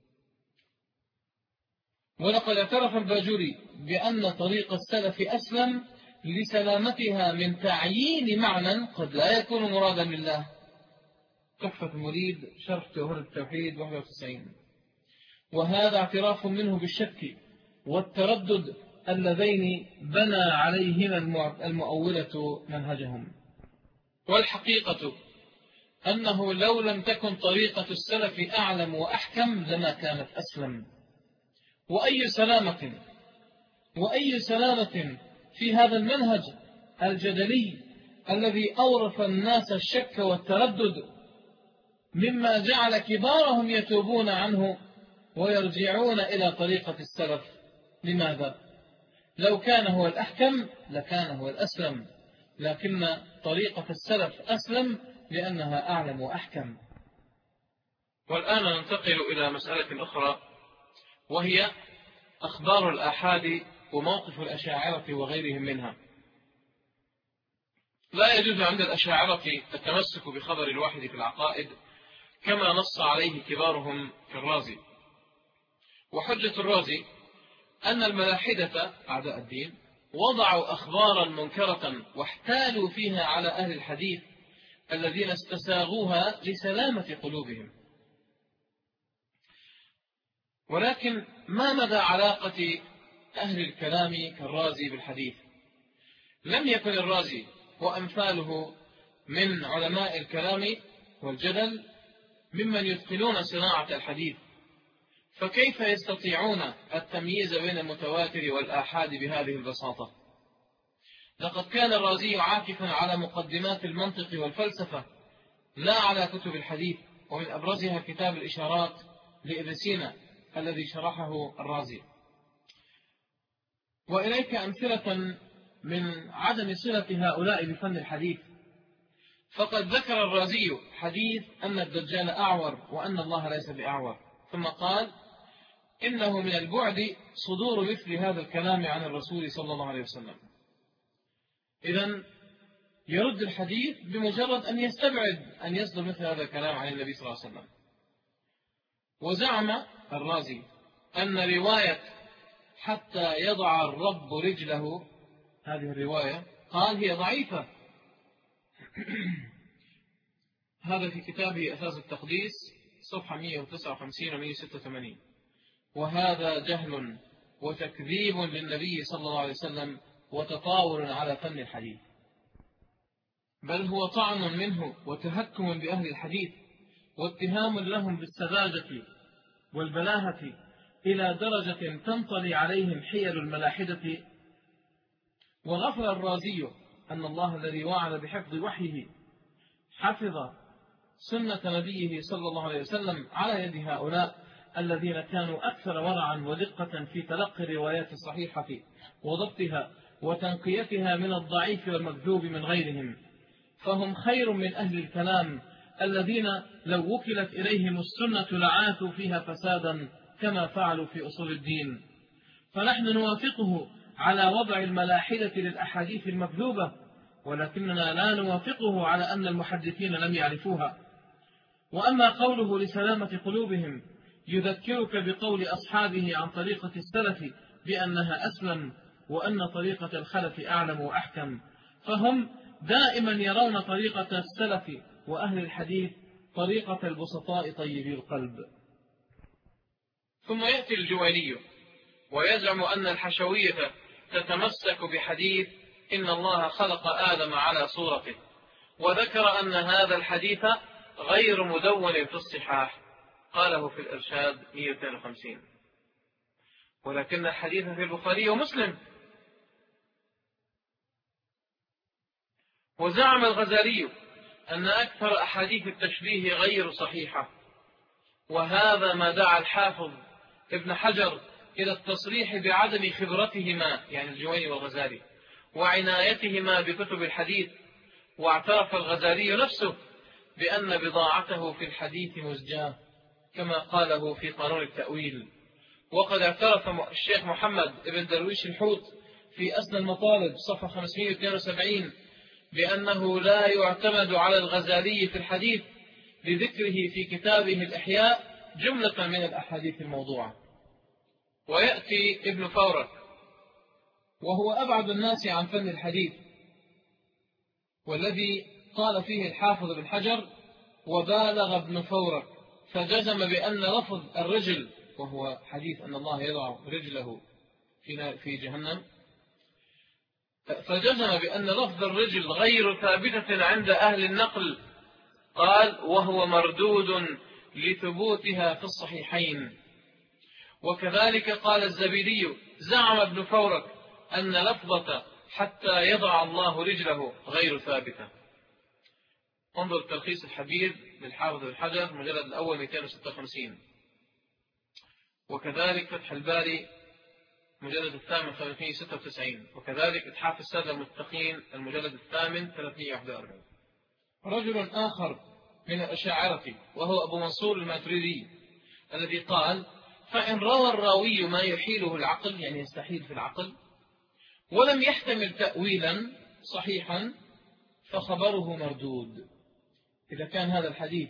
ولقد اعترف الباجوري بأن طريق السلف أسلم لسلامتها من تعيين معنى قد لا يكون مرادا لله. تحفة المريد شرح جوهر التوحيد واحد وتسعين. وهذا اعتراف منه بالشك والتردد اللذين بنى عليهما المؤولة منهجهم. والحقيقة أنه لو لم تكن طريقة السلف أعلم وأحكم لما كانت أسلم. وأي سلامة وأي سلامة في هذا المنهج الجدلي الذي أورث الناس الشك والتردد، مما جعل كبارهم يتوبون عنه ويرجعون إلى طريقة السلف. لماذا؟ لو كان هو الأحكم لكان هو الأسلم، لكن طريقة السلف أسلم لأنها أعلم وأحكم. والآن ننتقل إلى مسألة أخرى، وهي أخبار الآحاد وموقف الأشاعرة وغيرهم منها. لا يجوز عند الأشاعرة التمسك بخبر الواحد في العقائد كما نص عليه كبارهم في الرازي. وحجة الرازي أن الملاحدة أعداء الدين وضعوا أخبارا منكرة واحتالوا فيها على أهل الحديث الذين استساغوها لسلامة قلوبهم. ولكن ما مدى علاقة أهل الكلام كالرازي بالحديث؟ لم يكن الرازي وأمثاله من علماء الكلام والجدل ممن يتقنون صناعة الحديث، فكيف يستطيعون التمييز بين المتواتر والآحاد بهذه البساطة؟ لقد كان الرازي عاكفا على مقدمات المنطق والفلسفة لا على كتب الحديث، ومن أبرزها كتاب الإشارات لابن سينا الذي شرحه الرازي. وإليك أمثلة من عدم صلة هؤلاء بفن الحديث. فقد ذكر الرازي حديث أن الدجال أعور وأن الله ليس بأعور، ثم قال إنه من البعد صدور مثل هذا الكلام عن الرسول صلى الله عليه وسلم. إذن يرد الحديث بمجرد أن يستبعد أن يصدر مثل هذا الكلام عن النبي صلى الله عليه وسلم. وزعم الرازي أن رواية حتى يضع الرب رجله، هذه الرواية قال هي ضعيفة. هذا في كتابه أساس التقديس صفحة مئة وتسعة وخمسين و مئة وستة وثمانين. وهذا جهل وتكذيب للنبي صلى الله عليه وسلم وتطاول على فن الحديث، بل هو طعن منه وتهكم بأهل الحديث واتهام لهم بالسذاجة والبلاهة إلى درجة تنطلي عليهم حيل الملاحدة. وغفل الرازي أن الله الذي وعد بحفظ وحيه حفظ سنة نبيه صلى الله عليه وسلم على يد هؤلاء الذين كانوا أكثر ورعا ودقة في تلقي الروايات الصحيحة وضبطها وتنقيتها من الضعيف والمكذوب من غيرهم. فهم خير من أهل الكلام الذين لو وكلت إليهم السنة لعاثوا فيها فسادا كما فعلوا في أصول الدين. فنحن نوافقه على وضع الملاحدة للأحاديث المكذوبة، ولكننا لا نوافقه على أن المحدثين لم يعرفوها. وأما قوله لسلامة قلوبهم يذكرك بقول أصحابه عن طريقة السلف بأنها أسلم وأن طريقة الخلف أعلم وأحكم، فهم دائما يرون طريقة السلف وأهل الحديث طريقة البسطاء طيبي القلب. ثم يأتي الجويني ويزعم أن الحشوية تتمسك بحديث إن الله خلق آدم على صورته، وذكر أن هذا الحديث غير مدون في الصحاح، قاله في الإرشاد مئة واثنين وخمسين. ولكن الحديث في البخاري ومسلم. وزعم الغزالي أن أكثر أحاديث التشبيه غير صحيحة، وهذا ما دعا الحافظ ابن حجر إلى التصريح بعدم خبرتهما، يعني الجويني والغزالي، وعنايتهما بكتب الحديث. واعترف الغزالي نفسه بأن بضاعته في الحديث مزجاة كما قاله في قانون التأويل. وقد اعترف الشيخ محمد ابن درويش الحوت في أسنى المطالب صفحة خمسمائة واثنين وسبعين بأنه لا يعتمد على الغزالي في الحديث لذكره في كتابه الإحياء جملة من الأحاديث الموضوعة. ويأتي ابن فورك وهو أبعد الناس عن فن الحديث، والذي قال فيه الحافظ بن حجر: وبالغ ابن فورك فجزم بأن لفظ الرجل، وهو حديث أن الله يضع رجله في جهنم، فجزم بأن لفظ الرجل غير ثابتة عند أهل النقل، قال: وهو مردود لثبوتها في الصحيحين. وكذلك قال الزبيدي: زعم ابن فورك أن لفظة حتى يضع الله رجله غير ثابتة. انظر تلخيص الحبير للحافظ بن حجر مجلد الأول مئتين وستة وخمسين، وكذلك فتح الباري المجلد الثامن ثلاثمائة وستة وتسعين، وكذلك إتحاف السادة المتقين المجلد الثامن ثلاثمائة وواحد وأربعين. رجل آخر من الأشاعرة وهو أبو منصور الماتريدي الذي قال: فإن روى الراوي ما يحيله العقل، يعني يستحيل في العقل، ولم يحتمل تأويلا صحيحا فخبره مردود. إذا كان هذا الحديث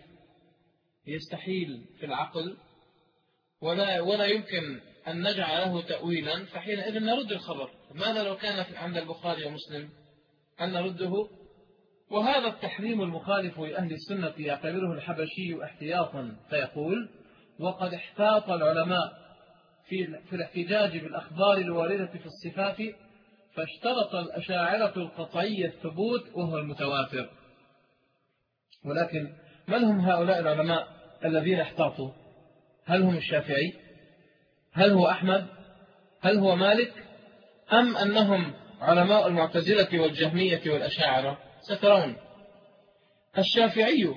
يستحيل في العقل ولا, ولا يمكن أن نجعل له تأويلا، فحينئذ نرد الخبر. ماذا لو كان عند البخاري ومسلم أن نرده؟ وهذا التحريم المخالف لأهل السنة يعتبره الحبشي احتياطا، فيقول: وقد احتاط العلماء في, في الاحتجاج بالأخبار الواردة في الصفات، فاشترط الأشاعرة القطعي الثبوت وهو المتواتر. ولكن من هم هؤلاء العلماء الذين احتاطوا؟ هل هم الشافعي؟ هل هو أحمد؟ هل هو مالك؟ أم أنهم علماء المعتزلة والجهمية والأشاعرة؟ سترون. الشافعي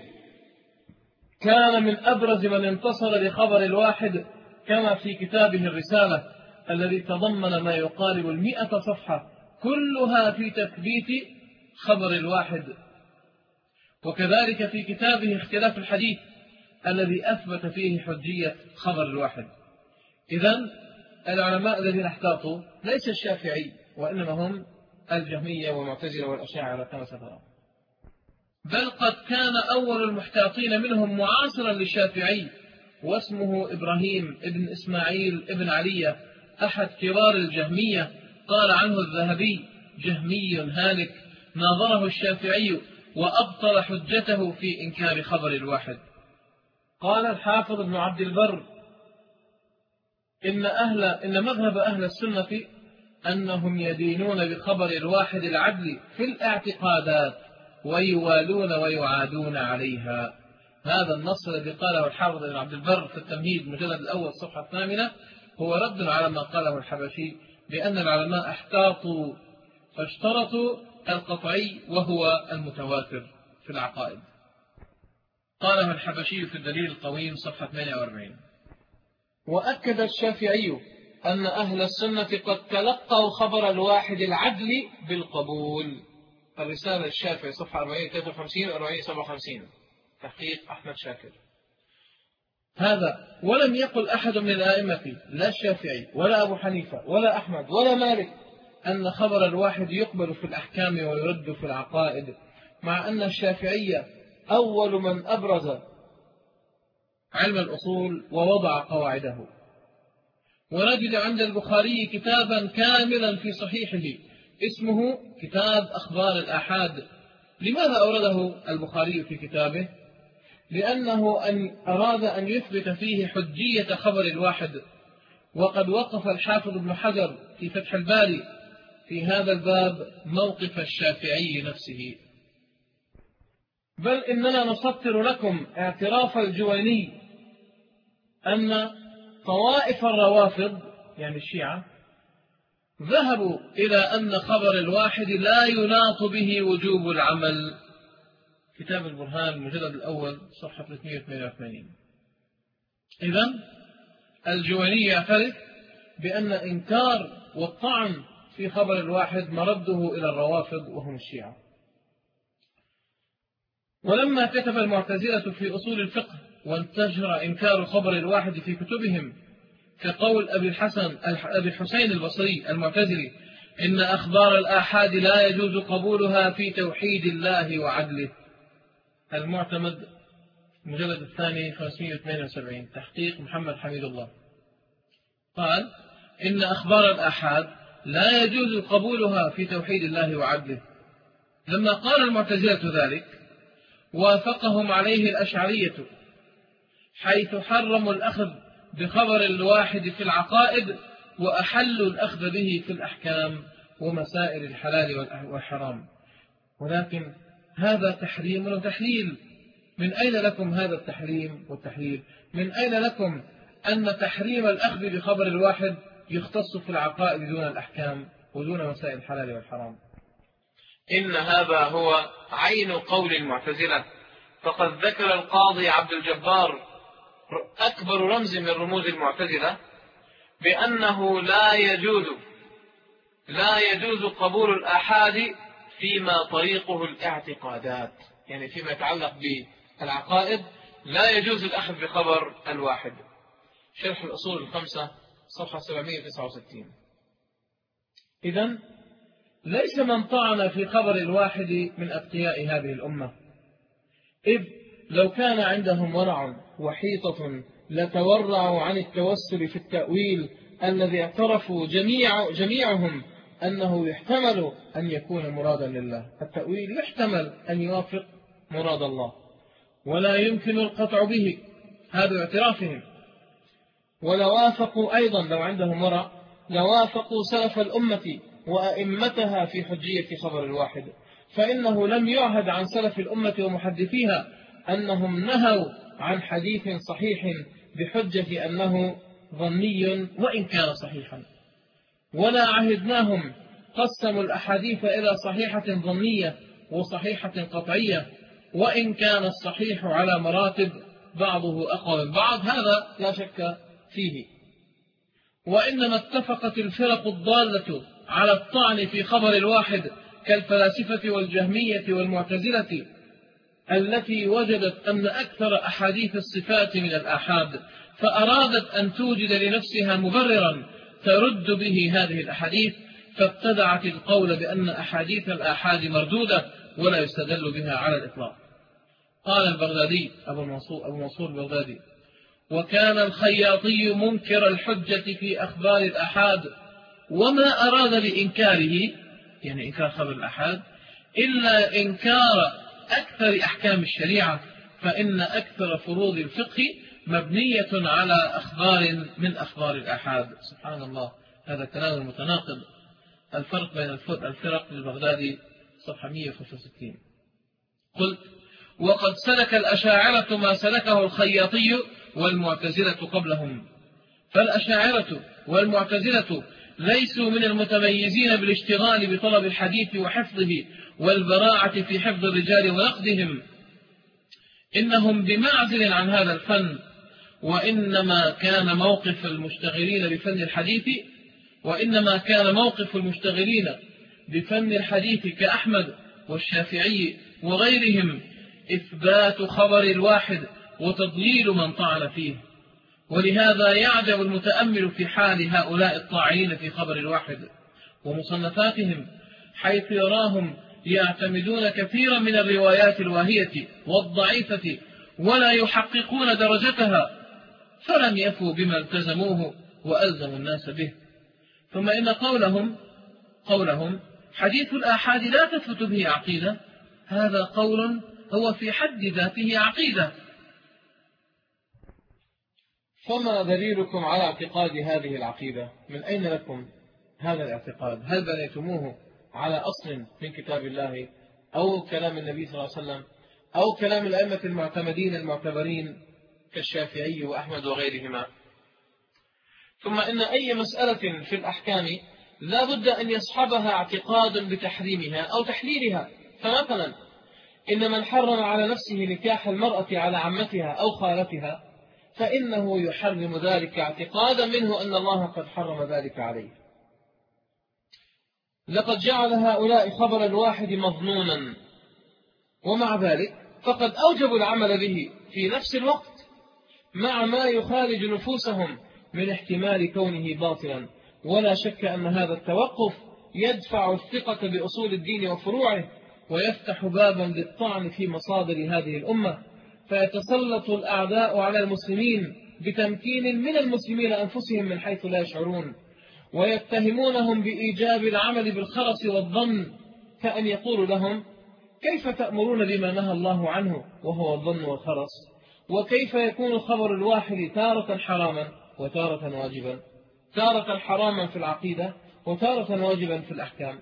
كان من أبرز من انتصر لخبر الواحد، كما في كتابه الرسالة الذي تضمن ما يقارب المئة صفحة كلها في تثبيت خبر الواحد، وكذلك في كتابه اختلاف الحديث الذي أثبت فيه حجية خبر الواحد. إذن العلماء الذين احتاطوا ليس الشافعي، وإنما هم الجهمية والمعتزلة والأشاعرة كما سترى. بل قد كان أول المحتاطين منهم معاصرا للشافعي، واسمه إبراهيم ابن إسماعيل ابن علية، أحد كبار الجهمية. قال عنه الذهبي: جهمي هالك، ناظره الشافعي وأبطل حجته في إنكار خبر الواحد. قال الحافظ ابن عبد البر: إن, أهل إن مذهب أهل السنة أنهم يدينون بخبر الواحد العدل في الاعتقادات ويوالون ويعادون عليها. هذا النص الذي قاله الحافظ ابن عبد البر في التمهيد مجلد الأول صفحة الثامنة هو رد على ما قاله الحبشي بأن العلماء احتاطوا فاشترطوا القطعي وهو المتواتر في العقائد. قاله الحبشي في الدليل القويم صفحة ثمانية وأربعين. وأكد الشافعي أن أهل السنة قد تلقوا خبر الواحد العدل بالقبول. الرسالة الشافعي صفحة أربعمائة وثلاثة وخمسين وأربعمائة وسبعة وخمسين، تحقيق أحمد شاكر. هذا ولم يقل أحد من الآئمة، لا الشافعي ولا أبو حنيفة ولا أحمد ولا مالك، أن خبر الواحد يقبل في الأحكام ويرد في العقائد، مع أن الشافعية أول من أبرز علم الأصول ووضع قواعده. ونجد عند البخاري كتابا كاملا في صحيحه اسمه كتاب أخبار الآحاد. لماذا أورده البخاري في كتابه؟ لأنه أن أراد أن يثبت فيه حجية خبر الواحد. وقد وقف الحافظ ابن حجر في فتح الباري في هذا الباب موقف الشافعي نفسه. بل إننا نسطر لكم اعتراف الجويني أن طوائف الروافض يعني الشيعة ذهبوا إلى أن خبر الواحد لا يناط به وجوب العمل. كتاب البرهان المجلد الأول صفحة ثلاثمائة وثمانية وثمانين. إذن الجويني يعترف بأن إنكار والطعن في خبر الواحد مرده إلى الروافض وهم الشيعة. ولما كتب المعتزلة في أصول الفقه وانتشر إنكار خبر الواحد في كتبهم كقول أبي الحسن أبي الحسين البصري المعتزلي إن أخبار الآحاد لا يجوز قبولها في توحيد الله وعدله، المعتمد المجلد الثاني خمسمائة وثمانية وسبعين تحقيق محمد حميد الله، قال إن أخبار الآحاد لا يجوز قبولها في توحيد الله وعدله. لما قال المعتزلة ذلك وافقهم عليه الأشعرية حيث حرموا الأخذ بخبر الواحد في العقائد وأحلوا الأخذ به في الأحكام ومسائل الحلال والحرام. ولكن هذا تحريم وتحليل. من أين لكم هذا التحريم والتحليل؟ من أين لكم أن تحريم الأخذ بخبر الواحد يختص في العقائد دون الأحكام ودون مسائل الحلال والحرام؟ إن هذا هو عين قول المعتزلة. فقد ذكر القاضي عبد الجبار أكبر رمز من رموز المعتزلة بأنه لا يجوز لا يجوز قبول الآحاد فيما طريقه الاعتقادات، يعني فيما يتعلق بالعقائد لا يجوز الأخذ بخبر الواحد. شرح الأصول الخمسة صفحة سبعمائة وتسعة وستين. إذن ليس من طعن في خبر الواحد من أتقياء هذه الأمة، إذ لو كان عندهم ورع وحيطة لتورعوا عن التوسل في التأويل الذي اعترفوا جميع جميعهم أنه يحتمل أن يكون مرادا لله. التأويل يحتمل أن يوافق مراد الله ولا يمكن القطع به، هذا اعترافهم. ولوافقوا أيضا لو عندهم ورع لوافقوا سلف الأمة وأئمتها في حجية خبر الواحد، فإنه لم يعهد عن سلف الأمة ومحدثيها أنهم نهوا عن حديث صحيح بحجة أنه ظني وإن كان صحيحا، ولا عهدناهم قسموا الأحاديث إلى صحيحة ظنية وصحيحة قطعية وإن كان الصحيح على مراتب بعضه أقوى من بعض، هذا لا شك فيه. وإنما اتفقت الفرق الضالة على الطعن في خبر الواحد كالفلاسفة والجهمية والمعتزلة التي وجدت أن أكثر أحاديث الصفات من الآحاد، فأرادت أن توجد لنفسها مبررا ترد به هذه الأحاديث، فابتدعت القول بأن أحاديث الآحاد مردودة ولا يستدل بها على الإطلاق. قال البغدادي أبو منصور, أبو منصور البغدادي: وكان الخياطي منكر الحجة في أخبار الآحاد وما أراد بإنكاره، يعني إنكار خبر الآحاد، إلا إنكار أكثر أحكام الشريعة، فإن أكثر فروض الفقه مبنية على أخبار من أخبار الآحاد. سبحان الله، هذا كلام المتناقض. الفرق بين الفرق للبغدادي صفحة مئة وخمسة وستين. قلت: وقد سلك الأشاعرة ما سلكه الخياطي والمعتزلة قبلهم، فالأشاعرة والمعتزلة ليسوا من المتميزين بالاشتغال بطلب الحديث وحفظه والبراعة في حفظ الرجال ونقدهم، إنهم بمعزل عن هذا الفن، وإنما كان موقف المشتغلين بفن الحديث وإنما كان موقف المشتغلين بفن الحديث كأحمد والشافعي وغيرهم إثبات خبر الواحد وتضليل من طعن فيه. ولهذا يعجب المتأمل في حال هؤلاء الطاعنين في خبر الواحد ومصنفاتهم، حيث يراهم يعتمدون كثيرا من الروايات الواهية والضعيفة ولا يحققون درجتها، فلم يفوا بما التزموه وألزموا الناس به. ثم إن قولهم قولهم حديث الآحاد لا تثبت به عقيدة، هذا قول هو في حد ذاته عقيدة. فما دليلكم على اعتقاد هذه العقيدة؟ من أين لكم هذا الاعتقاد؟ هل بنيتموه على أصل من كتاب الله أو كلام النبي صلى الله عليه وسلم أو كلام الأئمة المعتمدين المعتبرين كالشافعي وأحمد وغيرهما؟ ثم إن أي مسألة في الأحكام لا بد أن يصحبها اعتقاد بتحريمها أو تحليلها. فمثلا إن من حرم على نفسه نكاح المرأة على عمتها أو خالتها فإنه يحرم ذلك اعتقادا منه أن الله قد حرم ذلك عليه. لقد جعل هؤلاء خبر الواحد مظنونا، ومع ذلك فقد أوجبوا العمل به في نفس الوقت مع ما يخالج نفوسهم من احتمال كونه باطلا. ولا شك أن هذا التوقف يدفع الثقة بأصول الدين وفروعه، ويفتح بابا للطعن في مصادر هذه الأمة، فيتسلط الأعداء على المسلمين بتمكين من المسلمين أنفسهم من حيث لا يشعرون، ويتهمونهم بإيجاب العمل بالخرس والظن، كأن يقول لهم: كيف تأمرون بما نهى الله عنه وهو الظن والخرس؟ وكيف يكون خبر الواحد تارة حراما وتارة واجبا، تارة حراما في العقيدة وتارة واجبا في الأحكام؟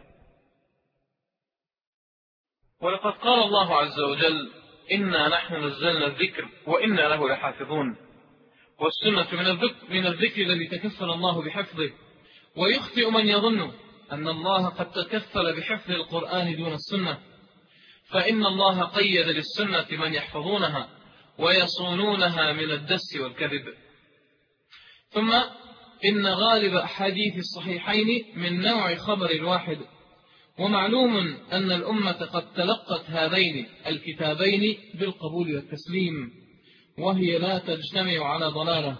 ولقد قال الله عز وجل: إنا نحن نزلنا الذكر وإنا له لحافظون. والسنة من الذكر, من الذكر الذي تكفل الله بحفظه، ويخطئ من يظن أن الله قد تكفل بحفظ القرآن دون السنة، فإن الله قيد للسنة من يحفظونها ويصونونها من الدس والكذب. ثم إن غالب أحاديث الصحيحين من نوع خبر الواحد، ومعلوم أن الأمة قد تلقت هذين الكتابين بالقبول والتسليم، وهي لا تجتمع على ضلالة.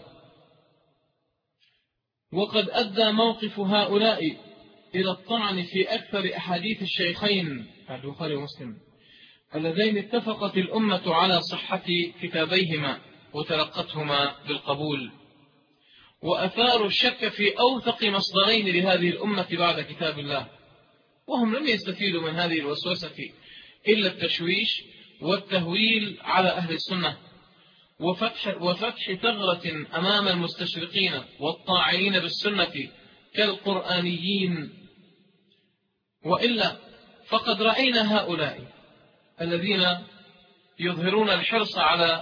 وقد أدى موقف هؤلاء إلى الطعن في أكثر أحاديث الشيخين البخاري ومسلم اللذين اتفقت الأمة على صحة كتابيهما وتلقتهما بالقبول، وأثاروا الشك في أوثق مصدرين لهذه الأمة بعد كتاب الله، وهم لم يستفيدوا من هذه الوسوسة إلا التشويش والتهويل على أهل السنة، وفتح, وفتح ثغرة أمام المستشرقين والطاعنين بالسنة كالقرآنيين. وإلا فقد رأينا هؤلاء الذين يظهرون الحرص على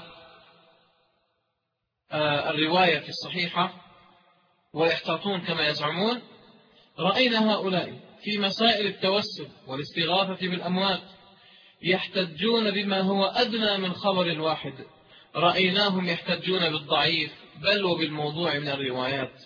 الرواية الصحيحة ويحتاطون كما يزعمون، رأينا هؤلاء في مسائل التوسل والاستغاثة بالأموات يحتجون بما هو أدنى من خبر الواحد، رأيناهم يحتجون بالضعيف بل وبالموضوع من الروايات.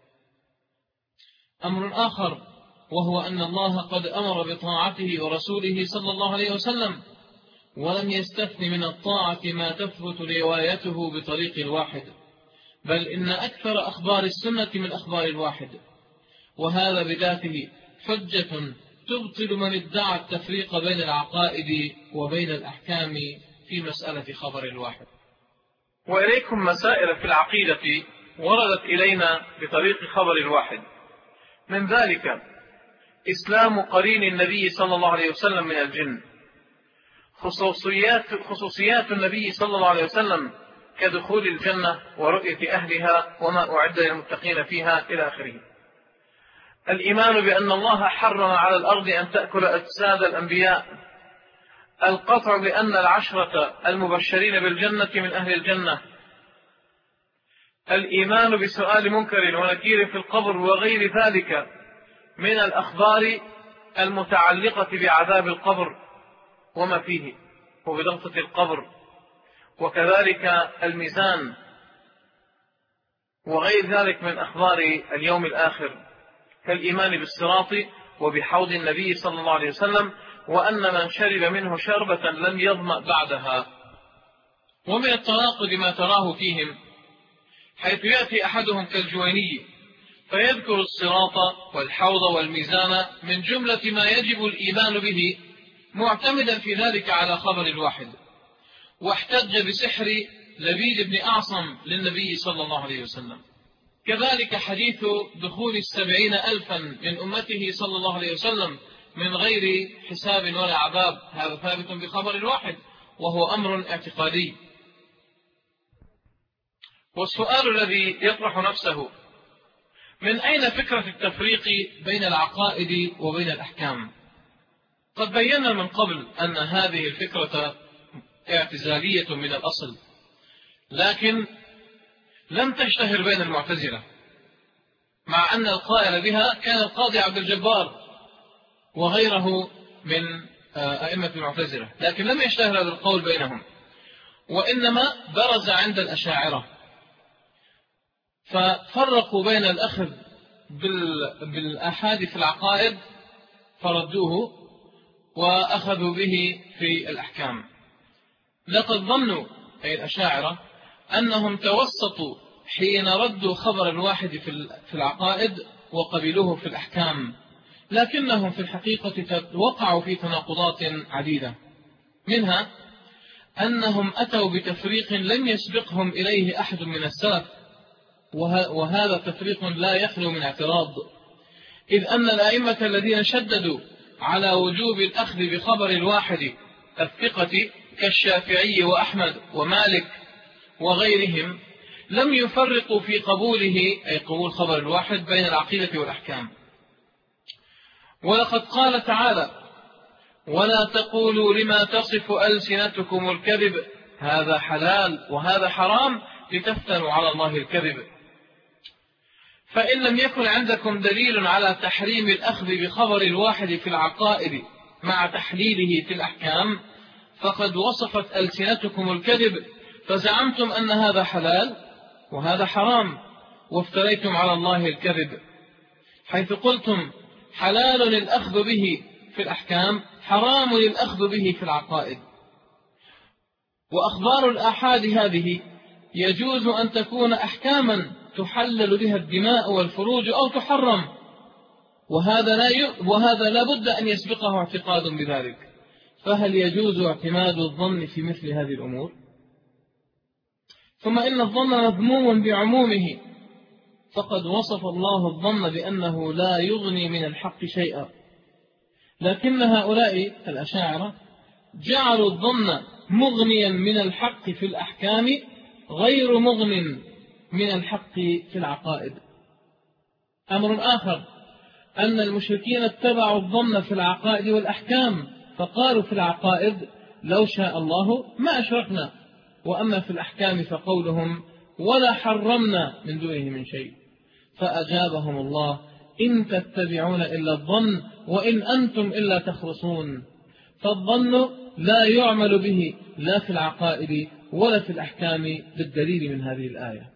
أمر آخر وهو أن الله قد أمر بطاعته ورسوله صلى الله عليه وسلم، ولم يستثن من الطاعة ما تثبت روايته بطريق الواحد، بل إن أكثر أخبار السنة من أخبار الواحد، وهذا بذاته حجة تبطل من ادعى التفريق بين العقائد وبين الأحكام في مسألة خبر الواحد. وإليكم مسائل في العقيدة وردت إلينا بطريق خبر الواحد، من ذلك إسلام قرين النبي صلى الله عليه وسلم من الجن، خصوصيات, خصوصيات النبي صلى الله عليه وسلم كدخول الجنة ورؤية أهلها وما أعد للمتقين فيها إلى آخره. الإيمان بأن الله حرم على الأرض أن تأكل أجساد الأنبياء، القطع بأن العشرة المبشرين بالجنة من أهل الجنة، الإيمان بسؤال منكر ونكير في القبر وغير ذلك من الأخبار المتعلقة بعذاب القبر وما فيه وبضغطة القبر، وكذلك الميزان وغير ذلك من أخبار اليوم الآخر، كالإيمان بالصراط وبحوض النبي صلى الله عليه وسلم، وأن من شرب منه شربة لم يظمأ بعدها. ومن التناقض ما تراه فيهم، حيث يأتي أحدهم كالجويني فيذكر الصراط والحوض والميزان من جملة ما يجب الإيمان به، معتمدا في ذلك على خبر الواحد، واحتج بسحر لبيد بن أعصم للنبي صلى الله عليه وسلم. كذلك حديث دخول السبعين ألفا من أمته صلى الله عليه وسلم من غير حساب ولا عذاب، هذا ثابت بخبر الواحد وهو أمر اعتقادي. والسؤال الذي يطرح نفسه: من أين فكرة التفريق بين العقائد وبين الأحكام؟ قد بينا من قبل أن هذه الفكرة اعتزالية من الأصل، لكن لم تشتهر بين المعتزلة، مع أن القائل بها كان القاضي عبد الجبار وغيره من أئمة المعتزلة، لكن لم يشتهر هذا القول بينهم، وإنما برز عند الأشاعرة، ففرقوا بين الأخذ بالآحاد في العقائد فردوه، وأخذوا به في الأحكام. لقد ظنوا أي الأشاعرة أنهم توسطوا حين ردوا خبر الواحد في العقائد وقبلوه في الأحكام، لكنهم في الحقيقة وقعوا في تناقضات عديدة، منها أنهم أتوا بتفريق لم يسبقهم إليه أحد من السلف، وهذا تفريق لا يخلو من اعتراض، إذ أن الأئمة الذين شددوا على وجوب الأخذ بخبر الواحد الثقة كالشافعي وأحمد ومالك وغيرهم لم يفرقوا في قبوله، أي قبول خبر الواحد، بين العقيدة والأحكام. ولقد قال تعالى: ولا تقولوا لما تصف ألسنتكم الكذب هذا حلال وهذا حرام لتفتروا على الله الكذب. فإن لم يكن عندكم دليل على تحريم الأخذ بخبر الواحد في العقائد مع تحليله في الأحكام، فقد وصفت ألسنتكم الكذب فزعمتم أن هذا حلال وهذا حرام، وافتريتم على الله الكذب، حيث قلتم حلال الأخذ به في الأحكام، حرام الأخذ به في العقائد. وأخبار الآحاد هذه يجوز أن تكون أحكاما تحلل بها الدماء والفروج أو تحرم، وهذا لا ي... وهذا لا بد أن يسبقه اعتقاد بذلك، فهل يجوز اعتماد الظن في مثل هذه الأمور؟ ثم إن الظن مذموم بعمومه، فقد وصف الله الظن بأنه لا يغني من الحق شيئا، لكن هؤلاء الأشاعرة جعلوا الظن مغنيا من الحق في الأحكام غير مغن من الحق في العقائد. أمر آخر أن المشركين اتبعوا الظن في العقائد والأحكام، فقالوا في العقائد لو شاء الله ما أشركنا، وأما في الأحكام فقولهم ولا حرمنا من دونه من شيء، فأجابهم الله إن تتبعون إلا الظن وإن أنتم إلا تخرصون. فالظن لا يعمل به لا في العقائد ولا في الأحكام بالدليل من هذه الآية.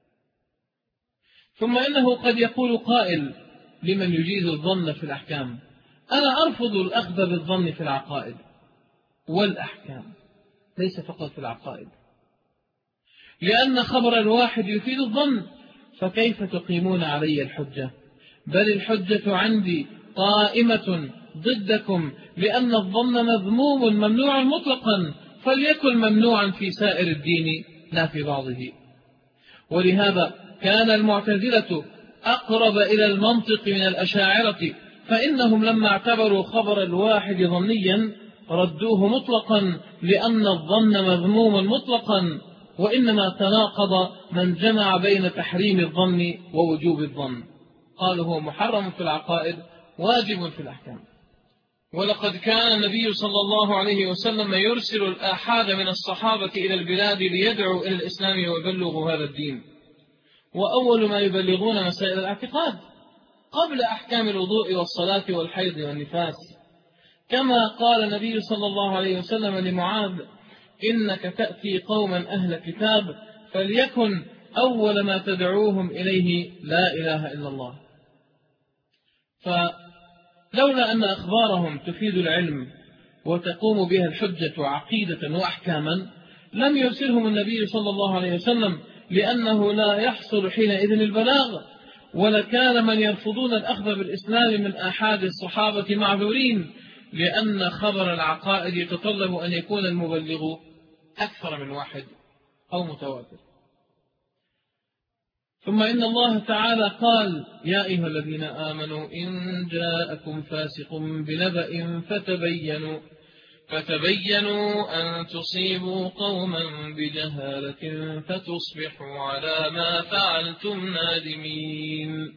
ثم إنه قد يقول قائل لمن يجيز الظن في الأحكام: أنا أرفض الأخذ بالظن في العقائد والأحكام، ليس فقط في العقائد، لأن خبر الواحد يفيد الظن، فكيف تقيمون علي الحجة؟ بل الحجة عندي قائمة ضدكم، لأن الظن مذموم ممنوع مطلقا، فليكن ممنوعا في سائر الدين لا في بعضه. ولهذا كان المعتزلة أقرب إلى المنطق من الأشاعرة، فإنهم لما اعتبروا خبر الواحد ظنيا ردوه مطلقا، لأن الظن مذموم مطلقا، وإنما تناقض من جمع بين تحريم الظن ووجوب الظن، قالوا هو محرم في العقائد واجب في الأحكام. ولقد كان النبي صلى الله عليه وسلم يرسل الآحاد من الصحابة إلى البلاد ليدعوا إلى الإسلام ويبلغوا هذا الدين، وأول ما يبلغون مسائل الاعتقاد قبل أحكام الوضوء والصلاة والحيض والنفاس، كما قال النبي صلى الله عليه وسلم لمعاذ: إنك تأتي قوما أهل كتاب فليكن أول ما تدعوهم إليه لا إله إلا الله. فلولا أن أخبارهم تفيد العلم وتقوم بها الحجة عقيدة وأحكاما لم يرسلهم النبي صلى الله عليه وسلم، لأنه لا يحصل حينئذ البلاغ، ولكان من يرفضون الأخذ بالإسلام من آحاد الصحابة معذورين، لأن خبر العقائد يتطلب أن يكون المبلغ أكثر من واحد أو متواتر. ثم إن الله تعالى قال: يا أيها الذين آمنوا إن جاءكم فاسق بنبأ فتبينوا فتبينوا أن تصيبوا قوما بجهالة فتصبحوا على ما فعلتم نادمين.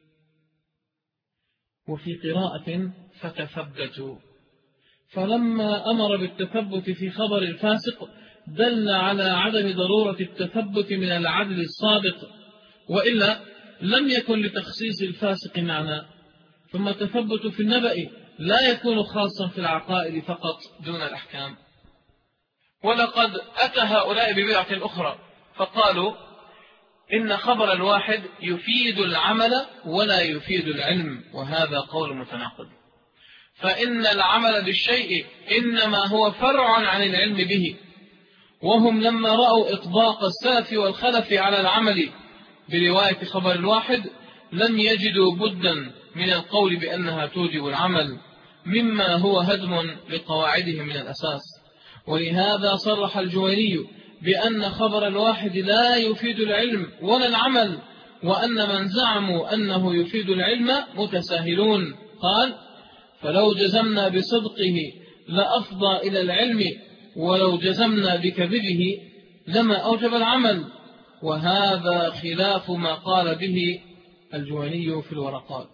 وفي قراءة فتثبتوا، فلما أمر بالتثبت في خبر الفاسق دل على عدم ضرورة التثبت من العدل الصادق، وإلا لم يكن لتخصيص الفاسق معنى، ثم التثبت في النبأ لا يكون خاصا في العقائد فقط دون الأحكام. ولقد أتى هؤلاء ببدعة أخرى فقالوا إن خبر الواحد يفيد العمل ولا يفيد العلم، وهذا قول متناقض، فإن العمل بالشيء إنما هو فرع عن العلم به، وهم لما رأوا إطباق السلف والخلف على العمل برواية خبر الواحد لم يجدوا بدا من القول بأنها توجب العمل، مما هو هدم لقواعدهم من الأساس. ولهذا صرح الجويني بأن خبر الواحد لا يفيد العلم ولا العمل، وأن من زعموا أنه يفيد العلم متساهلون. قال: فلو جزمنا بصدقه لأفضى إلى العلم، ولو جزمنا بكذبه لما أوجب العمل، وهذا خلاف ما قال به الجويني في الورقات.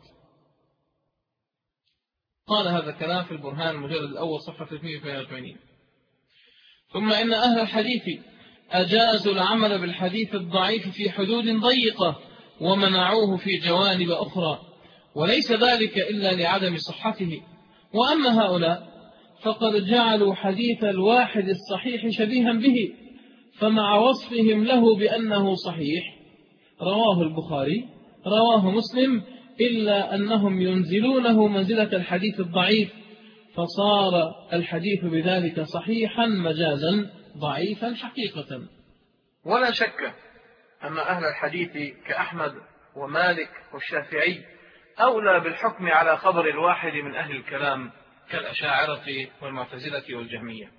قال هذا الكلام في البرهان المجلد الأول صفحة ثلاثمائة واثنين وثمانين. ثم إن أهل الحديث أجازوا العمل بالحديث الضعيف في حدود ضيقة ومنعوه في جوانب أخرى، وليس ذلك إلا لعدم صحته. وأما هؤلاء فقد جعلوا حديث الواحد الصحيح شبيها به، فمع وصفهم له بأنه صحيح رواه البخاري رواه مسلم، إلا أنهم ينزلونه منزلة الحديث الضعيف، فصار الحديث بذلك صحيحا مجازا ضعيفا حقيقة. ولا شك أن أهل الحديث كأحمد ومالك والشافعي أولى بالحكم على خبر الواحد من أهل الكلام كالأشاعرة والمعتزلة والجهمية.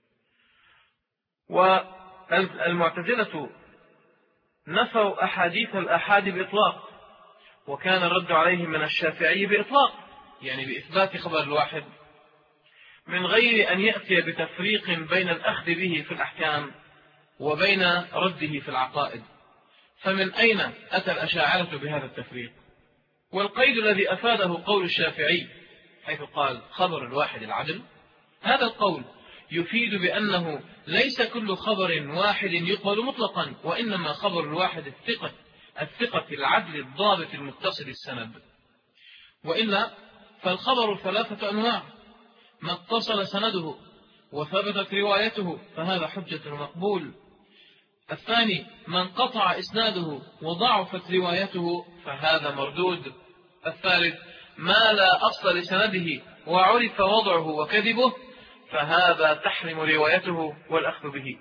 والمعتزلة نفوا أحاديث الآحاد بإطلاق، وكان الرد عليهم من الشافعي بإطلاق، يعني بإثبات خبر الواحد من غير أن يأتي بتفريق بين الأخذ به في الأحكام وبين رده في العقائد. فمن أين أتى الأشاعرة بهذا التفريق؟ والقيد الذي أفاده قول الشافعي حيث قال خبر الواحد العدل، هذا القول يفيد بأنه ليس كل خبر واحد يقبل مطلقا، وإنما خبر الواحد الثقة الثقة العدل الضابط المتصل السند. وإلا فالخبر ثلاثة أنواع: ما اتصل سنده وثبتت روايته فهذا حجة مقبول، الثاني ما انقطع إسناده وضعفت روايته فهذا مردود، الثالث ما لا أصل لسنده وعرف وضعه وكذبه فهذا تحرم روايته والأخذ به.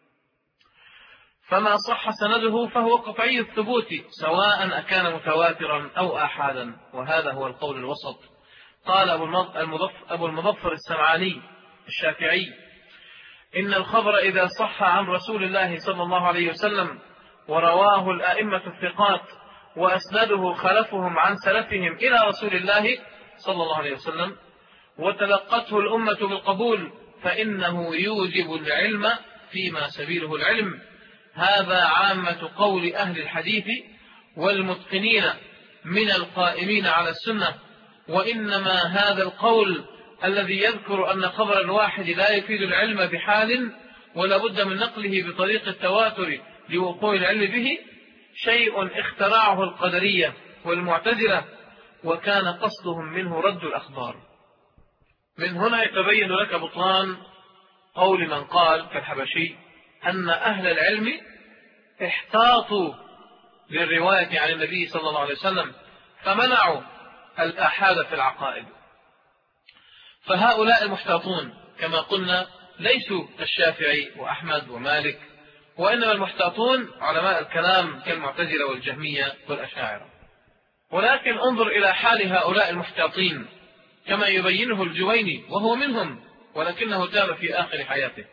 فما صح سنده فهو قطعي الثبوت سواء أكان متواترا أو آحادا، وهذا هو القول الوسط. قال أبو المظفر السمعاني الشافعي: إن الخبر إذا صح عن رسول الله صلى الله عليه وسلم ورواه الأئمة الثقات وأسنده خلفهم عن سلفهم إلى رسول الله صلى الله عليه وسلم وتلقته الأمة بالقبول فإنه يوجب العلم فيما سبيله العلم. هذا عامة قول أهل الحديث والمتقنين من القائمين على السنة. وإنما هذا القول الذي يذكر أن خبر الواحد لا يفيد العلم بحال ولا بد من نقله بطريق التواتر لوقوع العلم به شيء اخترعه القدرية والمعتزلة، وكان قصدهم منه رد الأخبار. من هنا يتبين لك بطلان قول من قال كالحبشي أن أهل العلم احتاطوا للرواية عن النبي صلى الله عليه وسلم فمنعوا الآحاد في العقائد. فهؤلاء المحتاطون كما قلنا ليسوا الشافعي وأحمد ومالك، وإنما المحتاطون علماء الكلام كالمعتزلة والجهمية والأشاعرة. ولكن انظر إلى حال هؤلاء المحتاطين كما يبينه الجويني وهو منهم، ولكنه تاب في آخر حياته.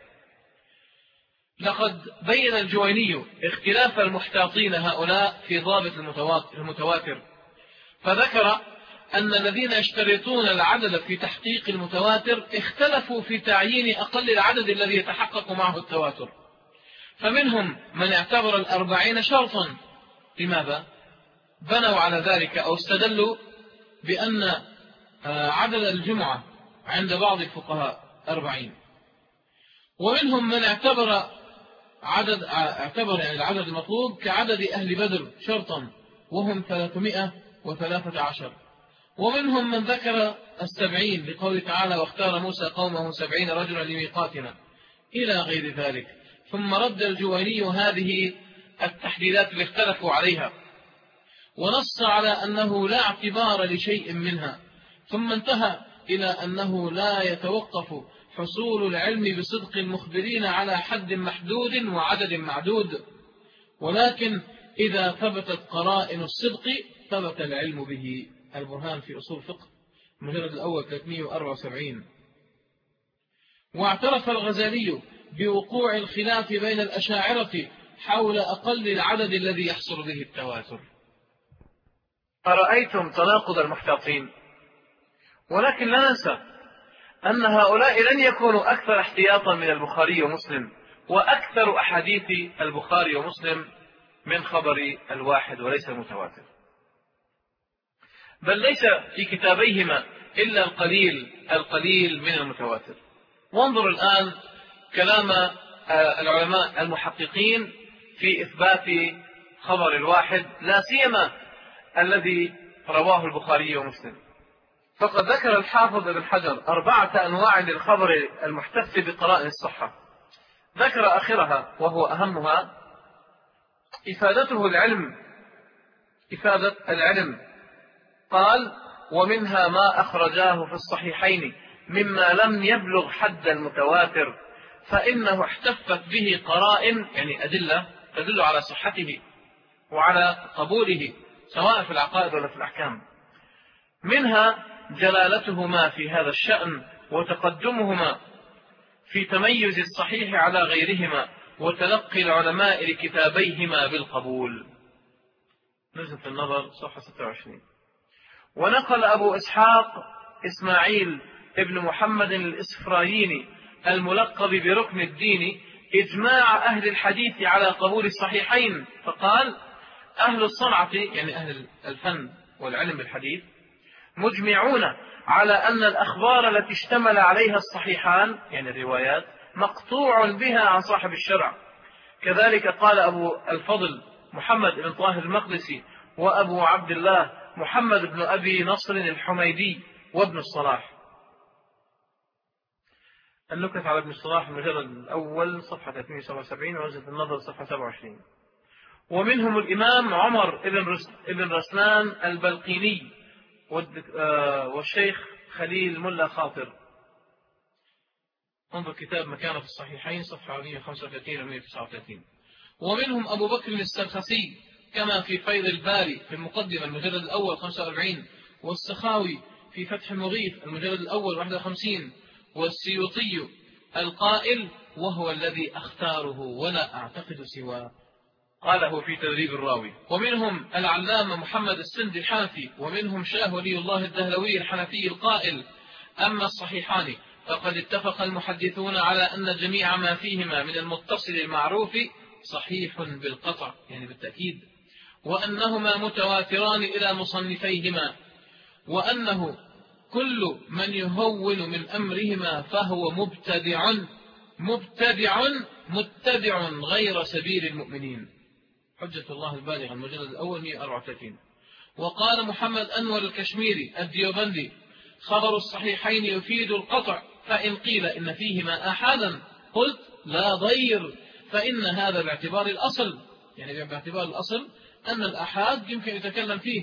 لقد بين الجويني اختلاف المحتاطين هؤلاء في ضابط المتواتر، فذكر أن الذين يشترطون العدد في تحقيق المتواتر اختلفوا في تعيين أقل العدد الذي يتحقق معه التواتر، فمنهم من اعتبر الأربعين شرطا. لماذا؟ بنوا على ذلك أو استدلوا بأن عدد الجمعة عند بعض الفقهاء أربعين. ومنهم من اعتبر عدد اعتبر يعني العدد المطلوب كعدد أهل بدر شرطا، وهم ثلاثمائة وثلاثة عشر. ومنهم من ذكر السبعين لقول تعالى واختار موسى قومه سبعين رجلا لميقاتنا إلى غير ذلك. ثم رد الجويني هذه التحديدات اللي اختلفوا عليها ونص على أنه لا اعتبار لشيء منها، ثم انتهى إلى أنه لا يتوقف حصول العلم بصدق المخبرين على حد محدود وعدد معدود، ولكن إذا ثبتت قرائن الصدق ثبت العلم به. البرهان في أصول فقه المجلد الأول ثلاثمائة وأربعة وسبعين. واعترف الغزالي بوقوع الخلاف بين الأشاعرة حول أقل العدد الذي يحصل به التواتر. أرأيتم تناقض المحتاطين؟ ولكن لا ننسى أن هؤلاء لن يكونوا أكثر احتياطا من البخاري ومسلم، وأكثر أحاديث البخاري ومسلم من خبر الواحد وليس المتواتر، بل ليس في كتابيهما إلا القليل القليل من المتواتر. وانظر الآن كلام العلماء المحققين في إثبات خبر الواحد، لا سيما الذي رواه البخاري ومسلم. فقد ذكر الحافظ ابن حجر أربعة أنواع للخبر المحتف بقرائن الصحة، ذكر آخرها وهو أهمها إفادته العلم إفادة العلم. قال ومنها ما أخرجاه في الصحيحين مما لم يبلغ حد المتواتر، فإنه احتفت به قرائن، يعني أدلة تدل على صحته وعلى قبوله سواء في العقائد ولا في الأحكام. منها جلالتهما في هذا الشأن وتقدمهما في تميز الصحيح على غيرهما وتلقي العلماء لكتابيهما بالقبول. نزل في النظر صفحة ستة وعشرين. ونقل أبو إسحاق إسماعيل ابن محمد الإسفرايني الملقب بركن الدين إجماع أهل الحديث على قبول الصحيحين، فقال أهل الصنعة يعني أهل الفن والعلم بالحديث مجمعون على أن الأخبار التي اشتمل عليها الصحيحان يعني الروايات مقطوع بها عن صاحب الشرع. كذلك قال أبو الفضل محمد بن طاهر المقدسي وأبو عبد الله محمد بن أبي نصر الحميدي وابن الصلاح. النكت على ابن الصلاح المجلد الأول صفحة ثلاثمائة وسبعة وسبعين ووجد النظر صفحة سبعة وعشرين. ومنهم الإمام عمر بن رسلان البلقيني والشيخ خليل ملا خاطر. انظر كتاب مكانه في الصحيحين صفحة مئة وخمسة وثلاثين و مئة وتسعة وثلاثين. ومنهم أبو بكر السرخسي كما في فيض الباري في المقدمة المجلد الأول خمسة وأربعين، والسخاوي في فتح المغيث المجلد الأول واحد وخمسين، والسيوطي القائل وهو الذي أختاره ولا أعتقد سواه قاله في تدريب الراوي. ومنهم العلامة محمد السندي الحنفي، ومنهم شاه ولي الله الدهلوي الحنفي القائل أما الصحيحان فقد اتفق المحدثون على أن جميع ما فيهما من المتصل المعروف صحيح بالقطع يعني بالتأكيد، وأنهما متواتران إلى مصنفيهما، وأنه كل من يهون من أمرهما فهو مبتدع مبتدع متبع غير سبيل المؤمنين. حجة الله البالغة المجلد الأول مئة وأربعة وثلاثين. وقال محمد أنور الكشميري الديوبندي خبر الصحيحين يفيد القطع، فإن قيل إن فيهما أحدا قلت لا ضير، فإن هذا باعتبار الأصل يعني باعتبار الأصل أن الأحاد يمكن يتكلم فيه،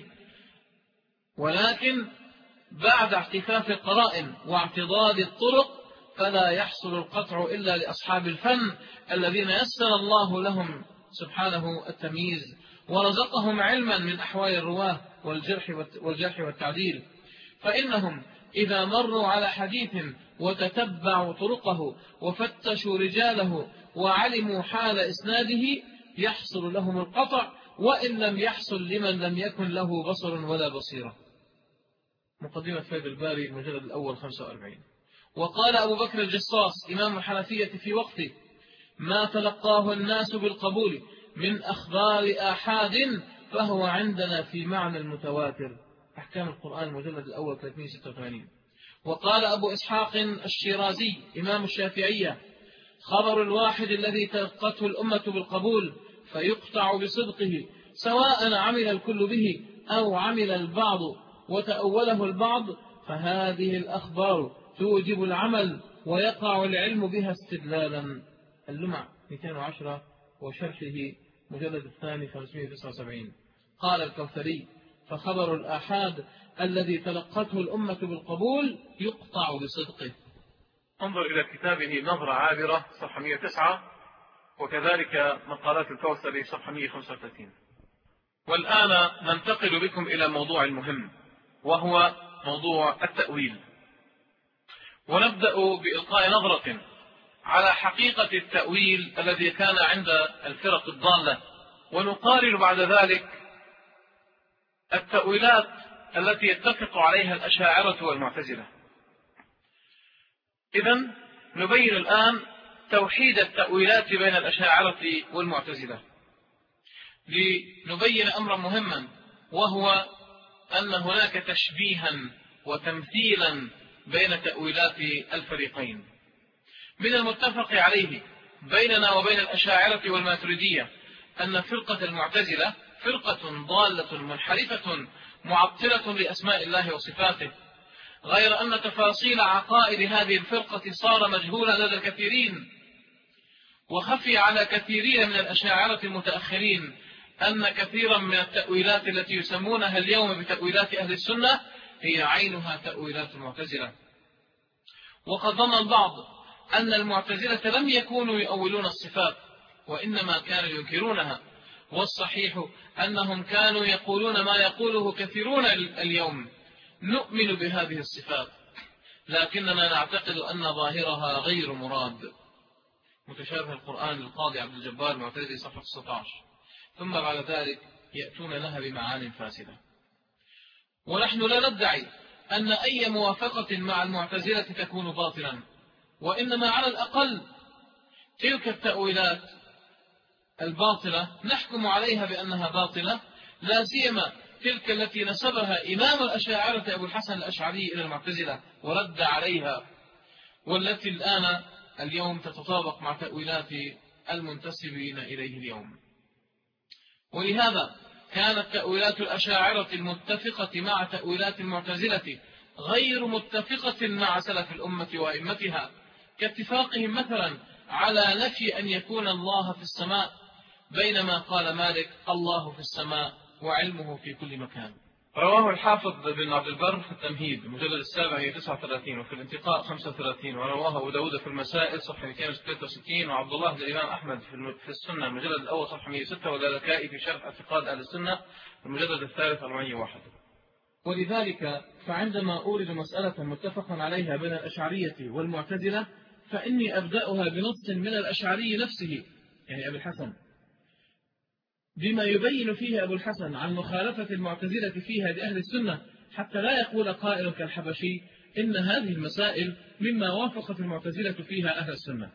ولكن بعد احتفاف القرائن واعتضاد الطرق فلا يحصل القطع إلا لأصحاب الفن الذين يسر الله لهم سبحانه التمييز ورزقهم علما من أحوال الرواه والجرح والجرح والتعديل، فإنهم إذا مروا على حديث وتتبعوا طرقه وفتشوا رجاله وعلموا حال إسناده يحصل لهم القطع، وإن لم يحصل لمن لم يكن له بصر ولا بصيرة. مقدمة فيض الباري المجلد الأول خمسة وأربعين. وقال أبو بكر الجصاص إمام الحنفية في وقته ما تلقاه الناس بالقبول من أخبار آحاد فهو عندنا في معنى المتواتر. أحكام القرآن المجلد الأول ثلاثمائة وستة وثمانين. وقال أبو إسحاق الشيرازي إمام الشافعية خبر الواحد الذي تلقته الأمة بالقبول فيقطع بصدقه سواء عمل الكل به أو عمل البعض وتأوله البعض، فهذه الأخبار توجب العمل ويقع العلم بها استدلالا. اللمع مئتين وعشرة وشرحه مجلد الثاني خمسمائة وتسعة وسبعين. قال الكوثري: فخبر الآحاد الذي تلقته الأمة بالقبول يقطع بصدقه. انظر إلى كتابه نظرة عابرة صفحة مئة وتسعة، وكذلك مقالات الكوثري صفحة مئة وخمسة وثلاثين. والآن ننتقل بكم إلى موضوع المهم، وهو موضوع التأويل، ونبدأ بإلقاء نظرة على حقيقة التأويل الذي كان عند الفرق الضالة، ونقارن بعد ذلك التأويلات التي يتفق عليها الأشاعرة والمعتزلة. إذن نبين الآن توحيد التأويلات بين الأشاعرة والمعتزلة، لنبين أمرا مهما، وهو أن هناك تشبيها وتمثيلا بين تأويلات الفريقين. من المتفق عليه بيننا وبين الأشاعرة والماتريدية أن فرقة المعتزلة فرقة ضالة منحرفة معطلة لأسماء الله وصفاته، غير أن تفاصيل عقائد هذه الفرقة صار مجهولا لدى الكثيرين، وخفي على كثيرين من الأشاعرة المتأخرين أن كثيرا من التأويلات التي يسمونها اليوم بتأويلات أهل السنة هي عينها تأويلات المعتزلة. وقد ظن البعض أن المعتزلة لم يكونوا يؤولون الصفات، وإنما كانوا ينكرونها، والصحيح أنهم كانوا يقولون ما يقوله كثيرون اليوم: نؤمن بهذه الصفات، لكننا نعتقد أن ظاهرها غير مراد. متشابه القرآن للقاضي عبد الجبار المعتزلي صفحة تسعة عشر. ثم بعد ذلك يأتون لها بمعان فاسدة. ونحن لا ندعي أن أي موافقة مع المعتزلة تكون باطلا، وإنما على الأقل تلك التأويلات الباطلة نحكم عليها بأنها باطلة، لا سيما تلك التي نسبها إمام الأشاعرة أبو الحسن الأشعري إلى المعتزلة ورد عليها، والتي الآن اليوم تتطابق مع تأويلات المنتسبين إليه اليوم. ولهذا كانت تأويلات الأشاعرة المتفقة مع تأويلات المعتزلة غير متفقة مع سلف الأمة وأئمتها، كاتفاقهم مثلا على نفي أن يكون الله في السماء، بينما قال مالك: الله في السماء وعلمه في كل مكان. رواه الحافظ بن عبد البر في التمهيد المجلد السابع تسعة وثلاثين، وفي الانتقاء خمسة وثلاثين، ورواه أبو داود في المسائل صفحة مئتين وثلاثة وستين، وعبد الله الإمام أحمد في السنة المجلد الأول صفحة مئة وستة، واللالكائي في شرح اعتقاد أهل السنة المجلد الثالث أربعمائة وواحد. ولذلك فعندما أورد مسألة متفقا عليها بين الأشعرية والمعتزلة، فإني أبدأها بنص من الأشعري نفسه، يعني أبي الحسن، بما يبين فيه أبو الحسن عن مخالفة المعتزلة فيها لأهل السنة، حتى لا يقول قائل كالحبشي إن هذه المسائل مما وافقت المعتزلة فيها أهل السنة.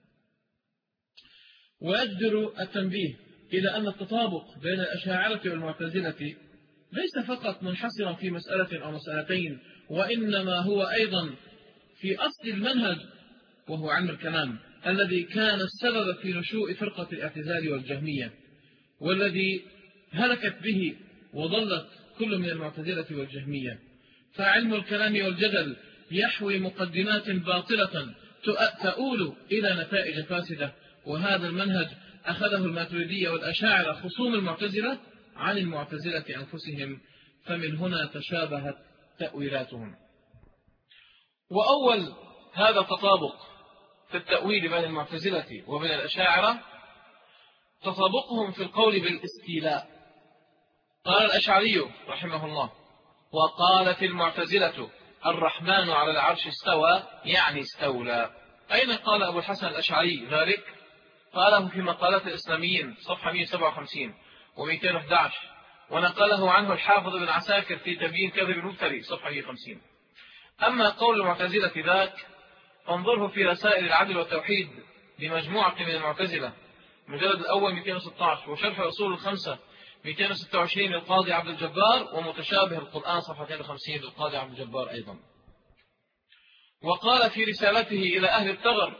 ويجدر التنبيه إلى أن التطابق بين الأشاعرة والمعتزلة ليس فقط منحصرا في مسألة أو مسألتين، وإنما هو أيضا في أصل المنهج، وهو علم الكلام الذي كان السبب في نشوء فرقة الاعتزال والجهمية، والذي هلكت به وضلت كل من المعتزلة والجهمية. فعلم الكلام والجدل يحوي مقدمات باطلة تؤول إلى نتائج فاسدة، وهذا المنهج أخذه الماتريدية والأشاعرة خصوم المعتزلة عن المعتزلة أنفسهم، فمن هنا تشابهت تأويلاتهم. وأول هذا التطابق في التأويل بين المعتزلة وبين الأشاعرة تطابقهم في القول بالاستيلاء. قال الأشعري رحمه الله: وقالت المعتزلة الرحمن على العرش استوى، يعني استولى. أين قال أبو الحسن الأشعري ذلك؟ قاله في مقالات الإسلاميين صفحة مئة وسبعة وخمسين ومئتين وأحد عشر، ونقله عنه الحافظ بن عساكر في تبيين كذب المفتري صفحة مئة وخمسين. أما قول المعتزلة ذاك فانظره في رسائل العدل والتوحيد لمجموعة من المعتزلة المجلد الأول مئتين وستة عشر، وشرح أصول الخمسة مئتين وستة وعشرين للقاضي عبد الجبار، ومتشابه القرآن صفحة مئتين وخمسين للقاضي عبد الجبار أيضا. وقال في رسالته إلى أهل الثغر: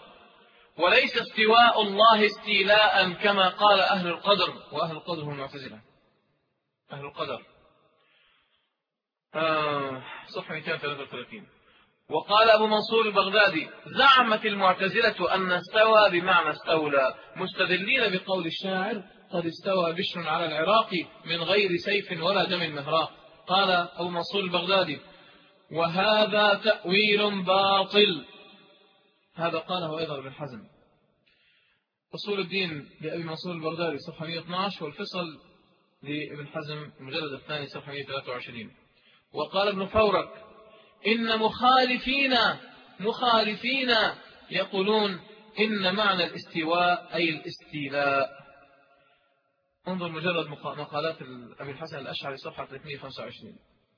وليس استواء الله استيلاء كما قال أهل القدر، وأهل القدر هم المعتزلة. أهل القدر آه صفحة مئتين وثلاثة وثلاثين. وقال أبو منصور البغدادي زعمت المعتزلة أن استوى بمعنى استولى مستدلين بقول الشاعر قد استوى بشر على العراق من غير سيف ولا دم مهراق. قال أبو منصور البغدادي وهذا تأويل باطل. هذا قاله أيضا ابن حزم. أصول الدين لأبي منصور البغدادي صفحة مئة واثني عشر والفصل لابن حزم المجلد الثاني صفحة مئة وثلاثة وعشرين. وقال ابن فورك إن مخالفين مخالفين يقولون إن معنى الاستواء أي الاستيلاء. انظر مجرد مقالات أبي الحسن الأشعري صفحة ثلاثمئة وخمسة وعشرين.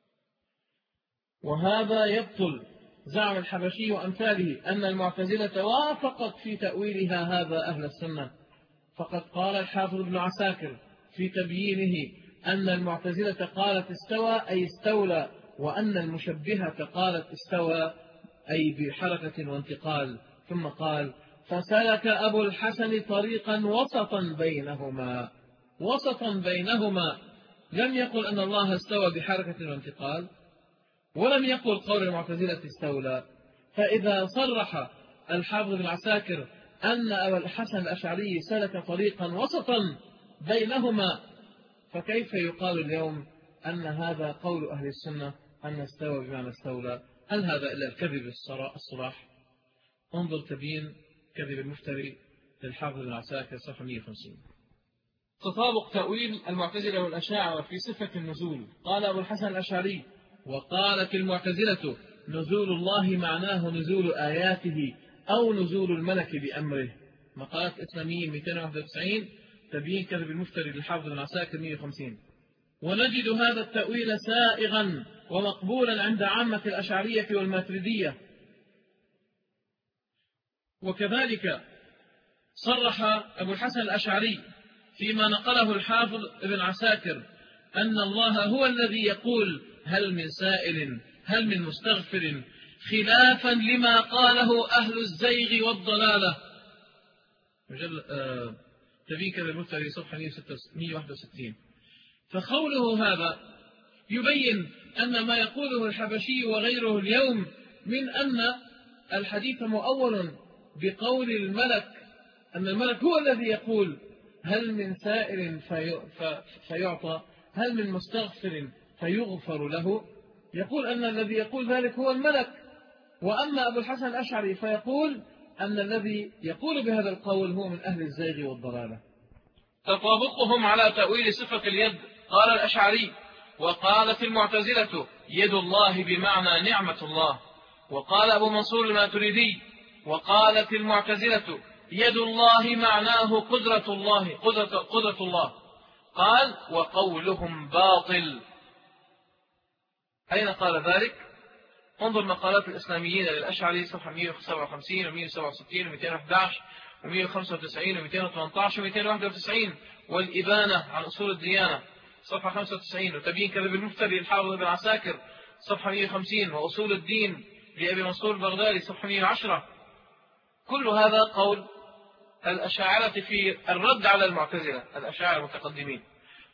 وهذا يبطل زعم الحبشي وأمثاله أن المعتزلة وافقت في تأويلها هذا أهل السنة، فقد قال الحافظ ابن عساكر في تبيينه أن المعتزلة قالت استوى أي استولى، وأن المشبهة قالت استوى أي بحركة وانتقال. ثم قال فسلك أبو الحسن طريقا وسطا بينهما وسطا بينهما لم يقل أن الله استوى بحركة وانتقال، ولم يقل قول المعتزلة استولى. فإذا صرح الحافظ بن عساكر أن أبا الحسن الأشعري سلك طريقا وسطا بينهما، فكيف يقال اليوم أن هذا قول أهل السنة أن استوى بمعنى استولى؟ هل هذا إلا الكذب الصراح؟ انظر تبيين كذب المفتري للحافظ بن عساكر صفحة مئة وخمسين. تطابق تأويل المعتزلة والأشاعرة في صفة النزول. قال أبو الحسن الأشعري وقالت المعتزلة نزول الله معناه نزول آياته أو نزول الملك بأمره. مقالات إسلاميين مئتين وواحد وتسعين تبيين كذب المفتري للحافظ بن عساكر مئة وخمسين. ونجد هذا التأويل سائغا ومقبولا عند عامة الأشعرية والماتريدية. وكذلك صرح أبو الحسن الأشعري فيما نقله الحافظ ابن عساكر أن الله هو الذي يقول هل من سائل هل من مستغفر، خلافا لما قاله أهل الزيغ والضلالة. آه تبين كذب المفتري صفحة مئة وواحد وستين. فقوله هذا يبين أن ما يقوله الحبشي وغيره اليوم من أن الحديث مؤول بقول الملك، أن الملك هو الذي يقول هل من سائل في فيعطى، هل من مستغفر فيغفر له، يقول أن الذي يقول ذلك هو الملك. وأما أبو الحسن الأشعري فيقول أن الذي يقول بهذا القول هو من أهل الزيغ والضلالة. تطابقهم على تأويل صفة اليد. قال الأشعري وقالت المعتزلة يد الله بمعنى نعمة الله. وقال أبو منصور الماتريدي وقالت المعتزلة يد الله معناه قدرة الله قدرة, قدرة الله. قال وقولهم باطل. أين قال ذلك؟ انظر مقالات الإسلاميين للأشعري صفحة مئة وسبعة وخمسين و مئة وسبعة وستين و مئتين وأحد عشر و مئة وخمسة وتسعين و مئتين وثمانية عشر و مئتين وواحد وتسعين، والإبانة عن أصول الديانة صفحة خمسة وتسعين، وتبيين كذب المفتري للحافظ بن عساكر صفحة مئة وخمسين، وأصول الدين لأبي منصور البغدادي صفحة مئة وعشرة. كل هذا قول الأشاعرة في الرد على المعتزلة الأشاعرة المتقدمين.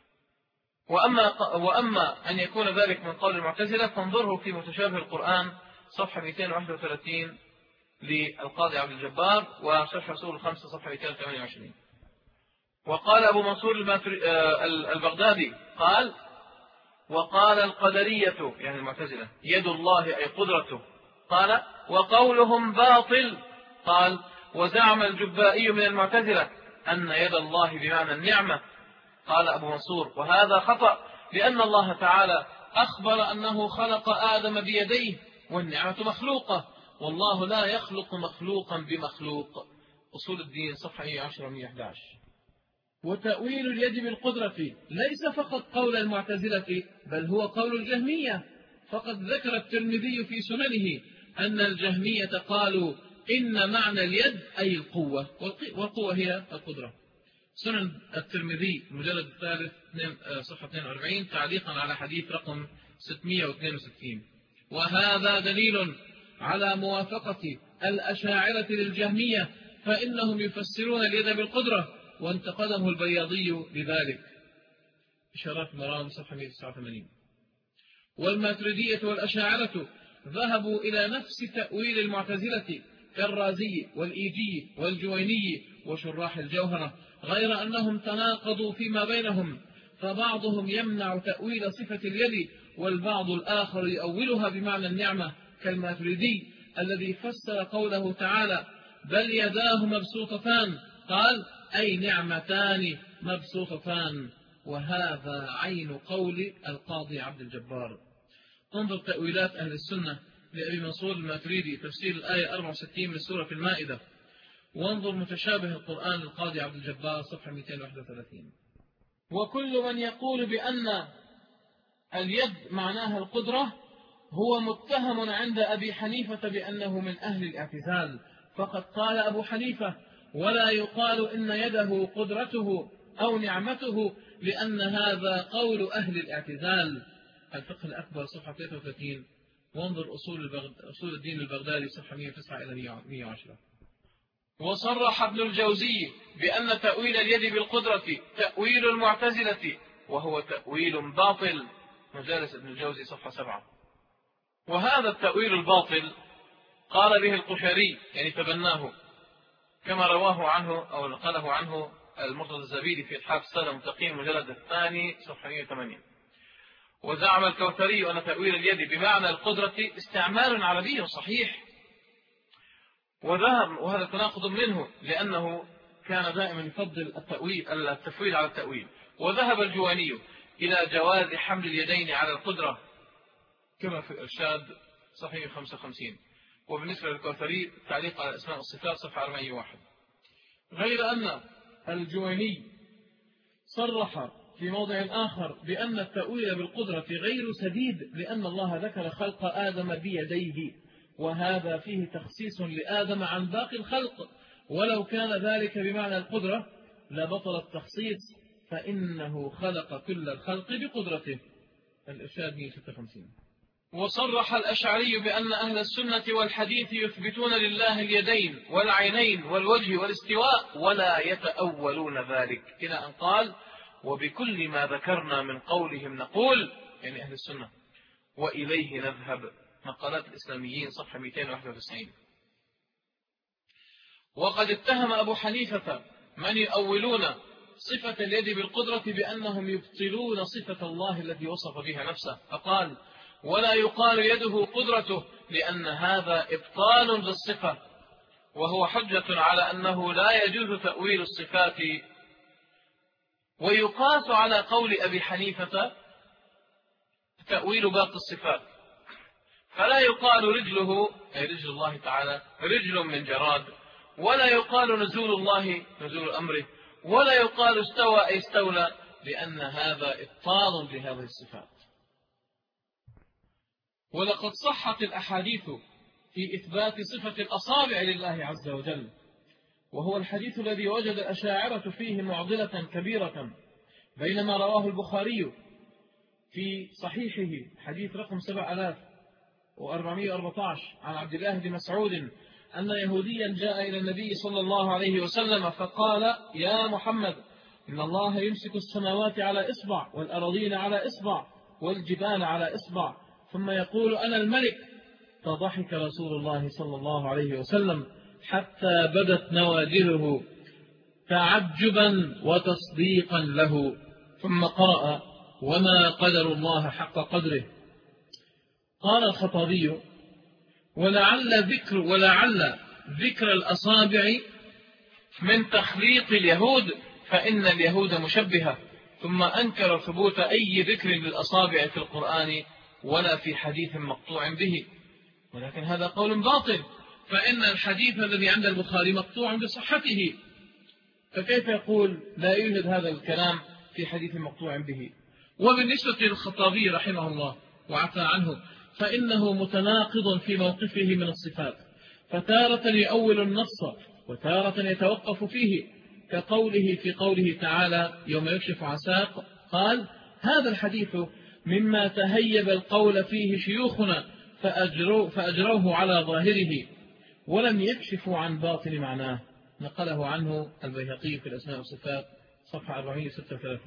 وأما, وأما أن يكون ذلك من قول المعتزلة فانظره في متشابه القرآن صفحة مئتين وواحد وثلاثين للقاضي عبد الجبار، وشرح رسول الخمسة صفحة مئتين وثمانية وعشرين. وقال أبو منصور البغدادي قال وقال القدرية يعني المعتزلة يد الله أي قدرته. قال وقولهم باطل. قال وزعم الجبائي من المعتزلة أن يد الله بمعنى النعمة. قال أبو منصور وهذا خطأ، لأن الله تعالى أخبر أنه خلق آدم بيديه والنعمة مخلوقة، والله لا يخلق مخلوقا بمخلوق. أصول الدين صفحة مئة وعشرة و مئة وأحد عشر. وتأويل اليد بالقدرة ليس فقط قول المعتزلة بل هو قول الجهمية، فقد ذكر الترمذي في سننه أن الجهمية قالوا إن معنى اليد أي القوة، والقوة هي القدرة. سنن الترمذي المجلد الثالث صفحة اثنين وأربعين تعليقا على حديث رقم ستمئة واثنين وستين. وهذا دليل على موافقة الأشاعرة للجهمية، فإنهم يفسرون اليد بالقدرة، وانتقده البياضي لذلك. إشارات مرام صفحة مئة وتسعة وثمانين. والماتريدية والأشاعرة ذهبوا إلى نفس تأويل المعتزلة كالرازي والإيجي والجويني وشراح الجوهرة، غير أنهم تناقضوا فيما بينهم، فبعضهم يمنع تأويل صفة اليد والبعض الآخر يؤولها بمعنى النعمة كالماتريدي الذي فسر قوله تعالى بل يداه مبسوطتان قال أي نعمتان مبسوطتان، وهذا عين قول القاضي عبد الجبار. انظر تأويلات أهل السنة لأبي منصور الماتريدي تفسير الآية أربعة وستين من سورة المائدة، وانظر متشابه القرآن للقاضي عبد الجبار صفحة مئتين وواحد وثلاثين. وكل من يقول بأن اليد معناها القدرة هو متهم عند أبي حنيفة بأنه من أهل الاعتزال، فقد قال أبو حنيفة ولا يقال إن يده قدرته أو نعمته لأن هذا قول أهل الاعتزال. الفقه الأكبر صفحة ثلاثة وثلاثين، وانظر أصول, البغد... أصول الدين البغدادي صفحة مئة وتسعة إلى مئة وعشرة. وصرح ابن الجوزي بأن تأويل اليد بالقدرة تأويل المعتزلة وهو تأويل باطل، مجالس ابن الجوزي صفحة سبعة. وهذا التأويل الباطل قال به القشيري يعني تبناه كما رواه عنه أو نقله عنه المرتضى الزبيدي في إتحاف السادة المتقين المجلد الثاني صفحة مئة وثمانين. وزعم الكوثري أن تأويل اليد بمعنى القدرة استعمال عربي صحيح، وذهب وهذا تناقض منه لأنه كان دائما يفضل التأويل التفويل على التأويل. وذهب الجواني إلى جواز حمل اليدين على القدرة كما في الإرشاد صحيح خمسة وخمسين. وبالنسبة للكوثري تعليق على أسماء الصفات صفحة أربعمئة وواحد. غير أن الجواني صرح في موضع آخر بأن التأويل بالقدرة غير سديد لأن الله ذكر خلق آدم بيديه، وهذا فيه تخصيص لآدم عن باقي الخلق، ولو كان ذلك بمعنى القدرة لبطل التخصيص فإنه خلق كل الخلق بقدرته. الإرشاد مئة وستة وخمسين. وصرح الأشعري بأن أهل السنة والحديث يثبتون لله اليدين والعينين والوجه والاستواء ولا يتأولون ذلك، إلى أن قال وبكل ما ذكرنا من قولهم نقول، يعني أهل السنة، وإليه نذهب. مقالات الإسلاميين صفحة مئتين وواحد وتسعين. وقد اتهم أبو حنيفة من يؤولون صفة اليد بالقدرة بأنهم يبطلون صفة الله التي وصف بها نفسه، فقال ولا يقال يده قدرته لأن هذا إبطال للصفة، وهو حجة على أنه لا يجوز تأويل الصفات. ويقاس على قول أبي حنيفة تأويل باقي الصفات، فلا يقال رجله أي رجل الله تعالى رجل من جراد، ولا يقال نزول الله نزول أمره، ولا يقال استوى أي استولى، لأن هذا إبطال لهذه الصفات. ولقد صحت الأحاديث في إثبات صفة الأصابع لله عز وجل، وهو الحديث الذي وجد الأشاعرة فيه معضلة كبيرة، بينما رواه البخاري في صحيحه حديث رقم سبعة آلاف وأربعمئة وأربعة عشر عن عبد الله بن مسعود أن يهوديا جاء إلى النبي صلى الله عليه وسلم فقال يا محمد إن الله يمسك السماوات على إصبع والأراضين على إصبع والجبال على إصبع ثم يقول أنا الملك. فضحك رسول الله صلى الله عليه وسلم حتى بدت نواجذه تعجبا وتصديقا له، ثم قرأ وما قدر الله حق قدره. قال الخطابي ولعل ذكر ولعل ذكر الأصابع من تخليط اليهود، فإن اليهود مشبهة، ثم أنكر ثبوت أي ذكر للأصابع في القرآن ولا في حديث مقطوع به. ولكن هذا قول باطل، فإن الحديث الذي عند البخاري مقطوع بصحته، فكيف يقول لا يوجد هذا الكلام في حديث مقطوع به؟ وبالنسبة للخطابي رحمه الله وعفى عنه فإنه متناقض في موقفه من الصفات، فتارة يؤول النص وتارة يتوقف فيه، كقوله في قوله تعالى يوم يكشف عن ساق قال هذا الحديث مما تهيب القول فيه شيوخنا فأجروا فأجروه على ظاهره ولم يكشفوا عن باطن معناه. نقله عنه البيهقي في الأسماء والصفات صفحة أربعمئة وستة وثلاثين.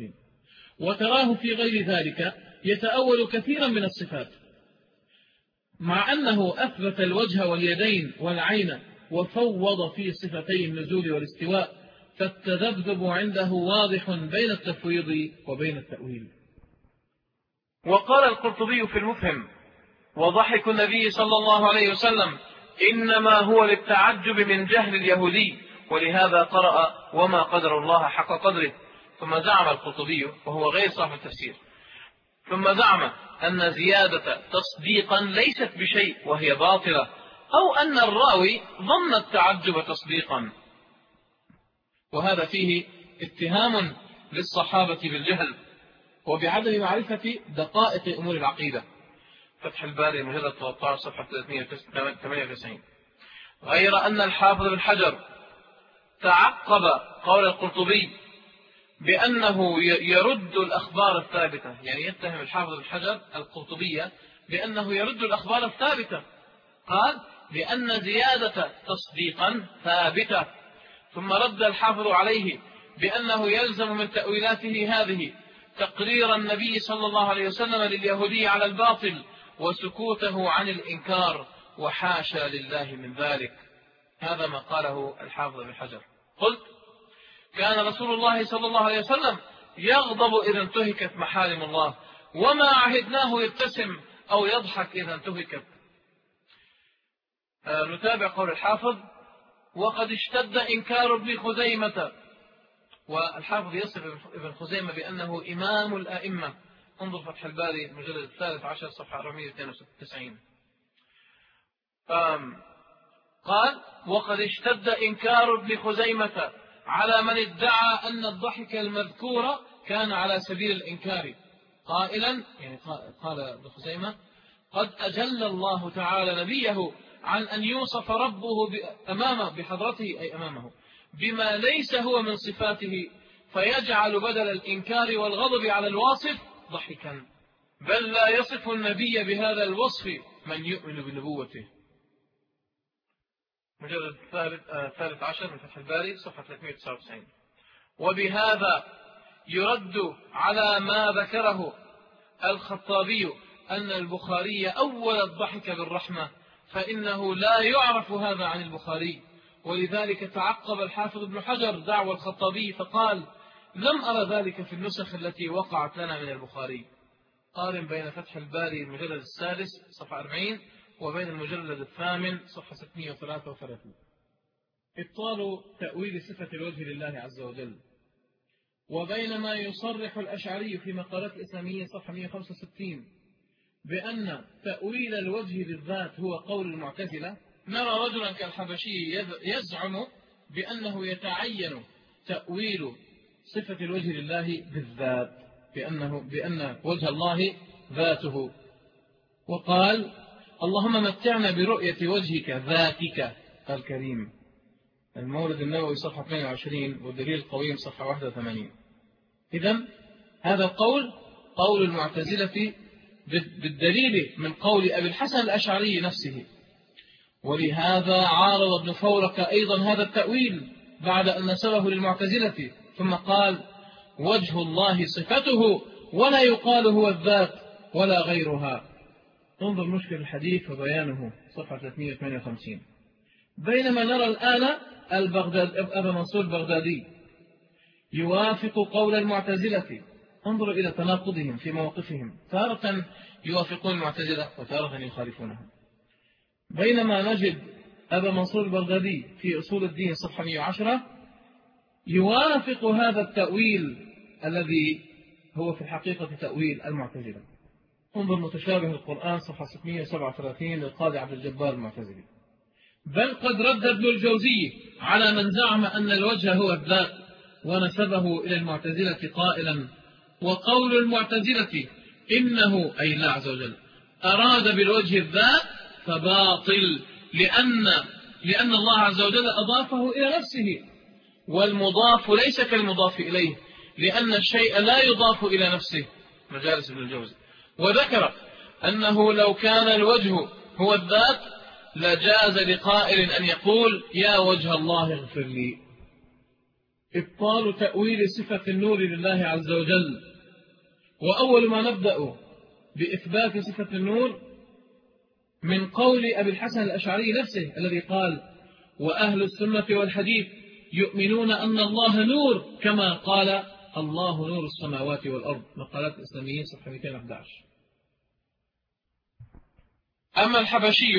وتراه في غير ذلك يتأول كثيرا من الصفات، مع أنه أثبت الوجه واليدين والعين وفوض في صفتي النزول والاستواء، فالتذبذب عنده واضح بين التفويض وبين التأويل. وقال القرطبي في المفهم: وضحك النبي صلى الله عليه وسلم إنما هو للتعجب من جهل اليهودي، ولهذا قرأ وما قدر الله حق قدره. ثم زعم القرطبي، وهو غير صاحب التفسير، ثم زعم أن زيادة تصديقا ليست بشيء وهي باطلة، أو أن الراوي ظن التعجب تصديقا، وهذا فيه اتهام للصحابة بالجهل وبعدم معرفة دقائق أمور العقيدة. فتح الباري مجلد ثلاثة عشر صفحة ثلاثمائة وثمانية وتسعين. غير أن الحافظ بن حجر تعقب قول القرطبي بأنه يرد الأخبار الثابتة، يعني يتهم الحافظ بن حجر القرطبية بأنه يرد الأخبار الثابتة، قال بأن زيادة تصديقا ثابتة، ثم رد الحافظ عليه بأنه يلزم من تأويلاته هذه تقرير النبي صلى الله عليه وسلم لليهودي على الباطل وسكوته عن الإنكار، وحاشا لله من ذلك. هذا ما قاله الحافظ بن حجر. قلت: كان رسول الله صلى الله عليه وسلم يغضب إذا انتهكت محارم الله، وما عهدناه يبتسم أو يضحك إذا انتهكت. آه نتابع قول الحافظ: وقد اشتد إنكار ابن خزيمة. والحافظ يصف ابن خزيمة بأنه إمام الأئمة. انظر فتح الباري المجلد الثالث عشر صفحة أربعمائة واثنين وتسعين. قال: وقد اشتد إنكار ابن خزيمة على من ادعى أن الضحك المذكور كان على سبيل الإنكار، قائلا، يعني قال ابن خزيمة: قد أجل الله تعالى نبيه عن أن يوصف ربه أمامه بحضرته، أي أمامه، بما ليس هو من صفاته، فيجعل بدل الإنكار والغضب على الواصف ضحكا، بل لا يصف النبي بهذا الوصف من يؤمن بنبوته. مجلد الثالث عشر من فتح الباري صفحة ثلاثمائة وتسعة وتسعين. وبهذا يرد على ما ذكره الخطابي أن البخاري أول الضحك بالرحمة، فإنه لا يعرف هذا عن البخاري، ولذلك تعقب الحافظ ابن حجر دعوى الخطابي فقال: لم أرى ذلك في النسخ التي وقعت لنا من البخاري. قارن بين فتح الباري المجلد السادس صفحة أربعين وبين المجلد الثامن صفحة ستمائة وثلاثة وثلاثين. إبطال تأويل صفة الوجه لله عز وجل. وبينما يصرح الأشعري في مقالات الإسلامية صفحة مائة وخمسة وستين بأن تأويل الوجه بالذات هو قول المعتزلة، نرى رجلا كالحبشي يزعم بأنه يتعين تأويل صفة الوجه لله بالذات، بأنه بأن وجه الله ذاته، وقال: اللهم متعنا برؤية وجهك ذاتك الكريم. المورد النووي صفحة اثنين وعشرين والدليل القويم صفحة واحد وثمانين. إذن هذا القول قول المعتزلة بالدليل من قول أبي الحسن الأشعري نفسه، ولهذا عارض ابن فورك أيضا هذا التأويل بعد أن نسبه للمعتزلة، ثم قال: وجه الله صفته ولا يقال هو الذات ولا غيرها. انظر مشكل الحديث وبيانه صفحة ثلاثمائة وثمانية وخمسين. بينما نرى الآن البغداد أبا منصور البغدادي يوافق قول المعتزلة، انظر إلى تناقضهم في مواقفهم، تارة يوافقون المعتزلة وتارة يخالفونهم. بينما نجد أبا منصور البغدادي في أصول الدين صفحة مائة وعشرة يوافق هذا التأويل الذي هو في الحقيقة تأويل المعتزلة. انظر متشابه القرآن صفحة ستمائة وسبعة وثلاثين للقاضي عبد الجبار المعتزلي. بل قد رد ابن الجوزي على من زعم أن الوجه هو الذات ونسبه إلى المعتزلة قائلا: وقول المعتزلة إنه أي الله عز وجل أراد بالوجه الذات فباطل، لأن, لأن الله عز وجل أضافه إلى نفسه، والمضاف ليس كالمضاف إليه، لأن الشيء لا يضاف إلى نفسه. مجالس ابن الجوزي. وذكر أنه لو كان الوجه هو الذات لجاز لقائل أن يقول: يا وجه الله اغفر لي. إبطال تأويل صفة النور لله عز وجل. وأول ما نبدأ بإثبات صفة النور من قول أبي الحسن الأشعري نفسه الذي قال: وأهل السنة والحديث يؤمنون أن الله نور كما قال الله نور السماوات والأرض. مقالات الإسلاميين صفحة مئتين وأحد عشر. أما الحبشي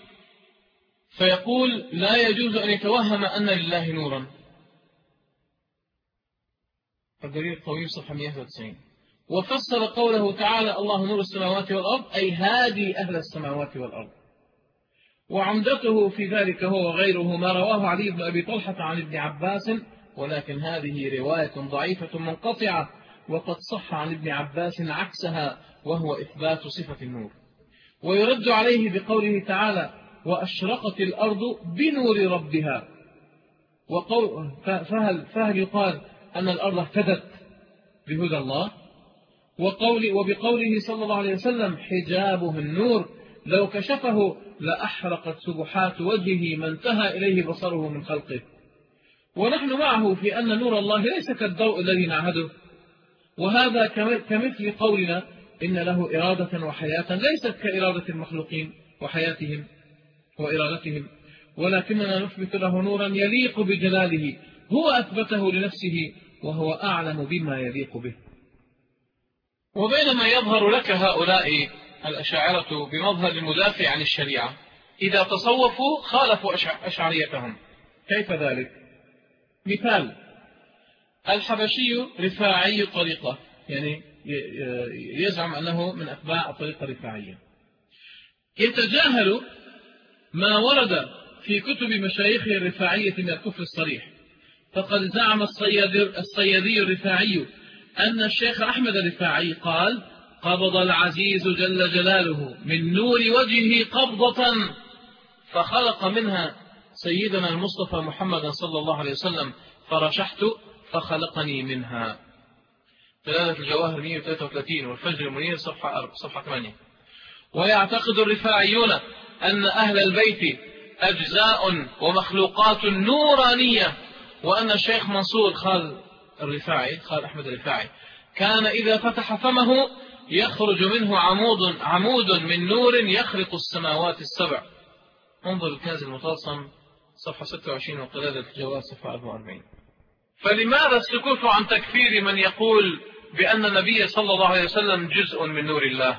فيقول: لا يجوز أن يتوهم أن لله نورا. الدليل القوي صفحة مئة وتسعين. وفسر قوله تعالى: الله نور السماوات والأرض، أي هادي أهل السماوات والأرض. وعمدته في ذلك هو وغيره ما رواه علي بن أبي طلحة عن ابن عباس، ولكن هذه رواية ضعيفة منقطعة، وقد صح عن ابن عباس عكسها وهو إثبات صفة النور. ويرد عليه بقوله تعالى: وأشرقت الأرض بنور ربها. وقول فهل, فهل يقال أن الأرض اهتدت بهدى الله؟ وقول وبقوله صلى الله عليه وسلم: حجابه النور، لو كشفه لأحرقت سبحات وجهه ما انتهى إليه بصره من خلقه. ونحن معه في أن نور الله ليس كالضوء الذي نعهده، وهذا كمثل قولنا إن له إرادة وحياة ليست كإرادة المخلوقين وحياتهم وإرادتهم، ولكننا نثبت له نورا يليق بجلاله هو أثبته لنفسه وهو أعلم بما يليق به. وبينما يظهر لك هؤلاء الأشاعرة بمظهر المدافع عن الشريعة، إذا تصوفوا خالفوا أشعريتهم. كيف ذلك؟ مثال: الحبشي رفاعي الطريقة، يعني يزعم أنه من أتباع الطريقة الرفاعية، يتجاهل ما ورد في كتب مشايخه الرفاعية من الكفر الصريح. فقد زعم الصيادي الرفاعي أن الشيخ أحمد الرفاعي قال: قبض العزيز جل جلاله من نور وجهه قبضة فخلق منها سيدنا المصطفى محمد صلى الله عليه وسلم، فرشحت فخلقني منها. دلالة الجواهر مئة وثلاثة وثلاثين والفجر المنير صفحة صفحة ثمانية. ويعتقد الرفاعيون أن أهل البيت أجزاء ومخلوقات نورانية، وأن الشيخ منصور خال الرفاعي خال أحمد الرفاعي كان إذا فتح فمه يخرج منه عمود عمود من نور يخرق السماوات السبع. انظر الكنز المطلسم صفحة ستة وعشرين وقلادة الجواز صفحة أربعة وأربعين. فلماذا السكوت عن تكفير من يقول بأن النبي صلى الله عليه وسلم جزء من نور الله؟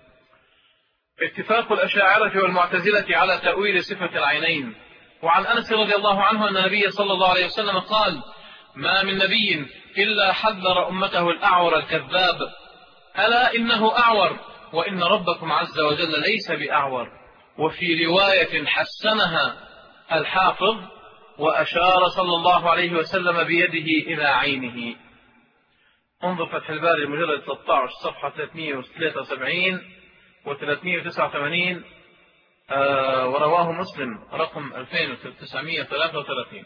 اتفاق الأشاعرة والمعتزلة على تأويل صفة العينين. وعن أنس رضي الله عنه أن النبي صلى الله عليه وسلم قال: ما من نبي إلا حذر أمته الأعور الكذاب، ألا إنه أعور وإن ربكم عز وجل ليس بأعور. وفي رواية حسنها الحافظ: وأشار صلى الله عليه وسلم بيده إلى عينه. انظر فتح الباري المجلد ثلاثة عشر صفحة ثلاثمئة وثلاثة وسبعين وثلاثمئة وتسعة وثمانين، آه ورواه مسلم رقم ألفين وتسعمئة وثلاثة وثلاثين.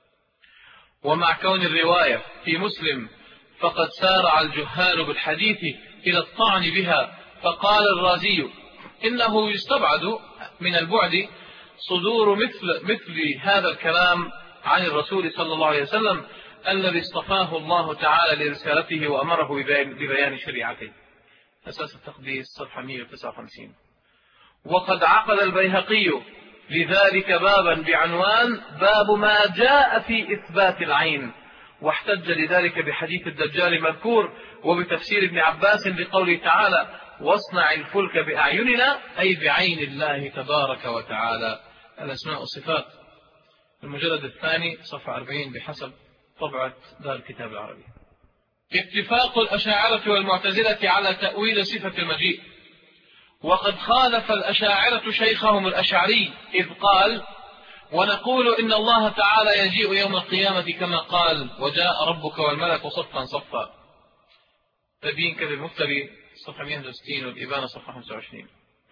ومع كون الرواية في مسلم فقد سارع الجهال بالحديث إلى الطعن بها، فقال الرازي: إنه يستبعد من البعد صدور مثل, مثل هذا الكلام عن الرسول صلى الله عليه وسلم الذي اصطفاه الله تعالى لرسالته وأمره ببيان شريعته. أساس التقديس صفحة مئة وتسعة وخمسين. وقد عقد البيهقي لذلك بابا بعنوان: باب ما جاء في إثبات العين، واحتج لذلك بحديث الدجال المذكور وبتفسير ابن عباس لقوله تعالى: واصنع الفلك بأعيننا، أي بعين الله تبارك وتعالى. الأسماء والصفات المجلد الثاني صفحة أربعين بحسب طبعة دار الكتاب العربي. اتفاق الأشاعرة والمعتزلة على تأويل صفة المجيء. وقد خالف الأشاعرة شيخهم الأشعري إذ قال: ونقول إن الله تعالى يجيء يوم القيامة كما قال: وجاء ربك والملك صفا صفا. تبين كذب المفتري صفحة مئة وستين والإبانة صفحة خمسة وعشرين.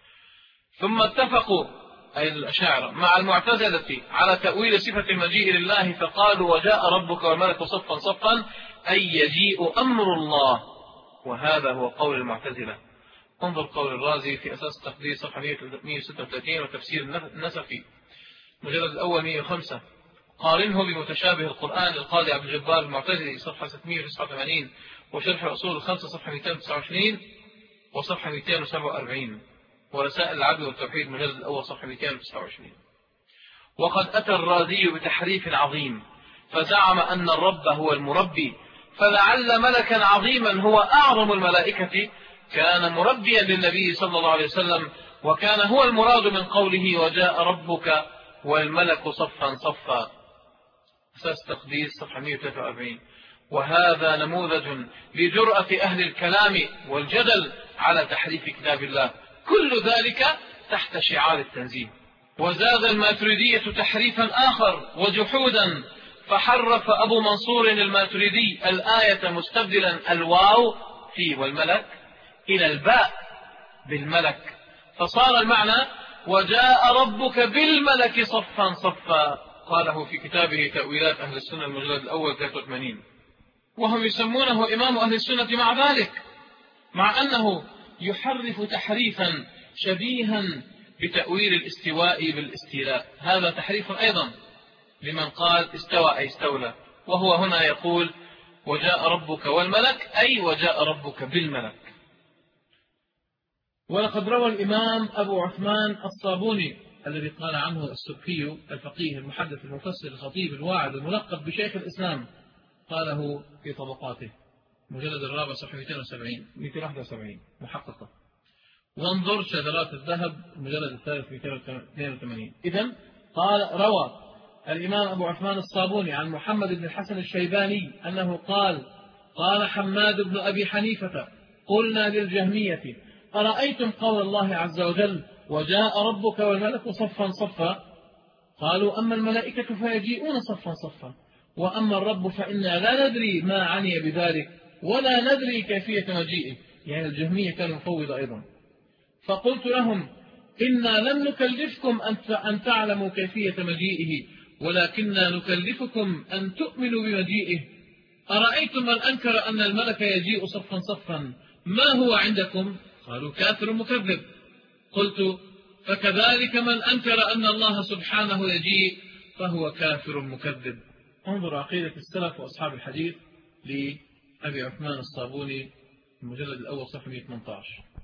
ثم اتفقوا أي الأشاعرة مع المعتزلة على تأويل صفة المجيء لله، فقالوا: وجاء ربك والملك صفا صفا، أي يجيء أمر الله. وهذا هو قول المعتزلة. انظر قول الرازي في أساس التقديس صفحة مئة وستة وثلاثين وتفسير النسفي مجلد الأول مئة وخمسة قارنه بمتشابه القرآن للقاضي عبد الجبار المعتزلي صفحة ستمائة وتسعة وثمانين، وشرح الأصول الخمسة صفحة مئتين وتسعة وعشرين وصفحة مئتين وسبعة وأربعين، ورسائل العدل والتوحيد مجلد الأول صفحة مئتين وتسعة وعشرين. وقد أتى الرازي بتحريف عظيم، فزعم أن الرب هو المربي، فلعل ملكا عظيما هو أعظم الملائكة كان مربيا للنبي صلى الله عليه وسلم، وكان هو المراد من قوله وجاء ربك والملك صفا صفا، أساس تقديس صفحة مئة وثلاثة وأربعين. وهذا نموذج لجرأة أهل الكلام والجدل على تحريف كتاب الله، كل ذلك تحت شعار التنزيه. وزاد الماتريدية تحريفا آخر وجحودا، فحرف أبو منصور الماتريدي الآية مستبدلا الواو في والملك إلى الباء بالملك، فصار المعنى وجاء ربك بالملك صفا صفا. قاله في كتابه تأويلات أهل السنة المجلد الأول ثلاثة وثمانين. وهم يسمونه إمام أهل السنة مع ذلك، مع أنه يحرف تحريفا شبيها بتأويل الاستواء بالاستيلاء. هذا تحريف أيضا لمن قال استوى أي استولى، وهو هنا يقول وجاء ربك والملك أي وجاء ربك بالملك. ولقد روى الإمام أبو عثمان الصابوني الذي قال عنه السبكي الفقيه المحدث المفسر الخطيب الواعظ الملقب بشيخ الإسلام، قاله في طبقاته مجلد الرابع صفحة مئتين وواحد وسبعين محققة، وانظر شذرات الذهب المجلد الثالث مئتين واثنين وثمانين. إذن قال روى الإمام أبو عثمان الصابوني عن محمد بن الحسن الشيباني أنه قال قال حماد بن أبي حنيفة قلنا للجهمية أرأيتم قول الله عز وجل وجاء ربك والملك صفا صفا؟ قالوا أما الملائكة فيجيئون صفا صفا، وأما الرب فإنا لا ندري ما عني بذلك ولا ندري كيفية مجيئه. يعني الجهمية كانوا مفوضة أيضا. فقلت لهم إنا لم نكلفكم أن تعلموا كيفية مجيئه، ولكننا نكلفكم أن تؤمنوا بمجيئه. أرأيتم من أنكر أن الملك يجيء صفا صفا ما هو عندكم؟ قالوا كافر مكذب. قلت فكذلك من أنكر أن الله سبحانه يجيء فهو كافر مكذب. انظر عقيدة السلف وأصحاب الحديث لأبي عثمان الصابوني المجلد الأول صفحة مئة وثمانية عشر.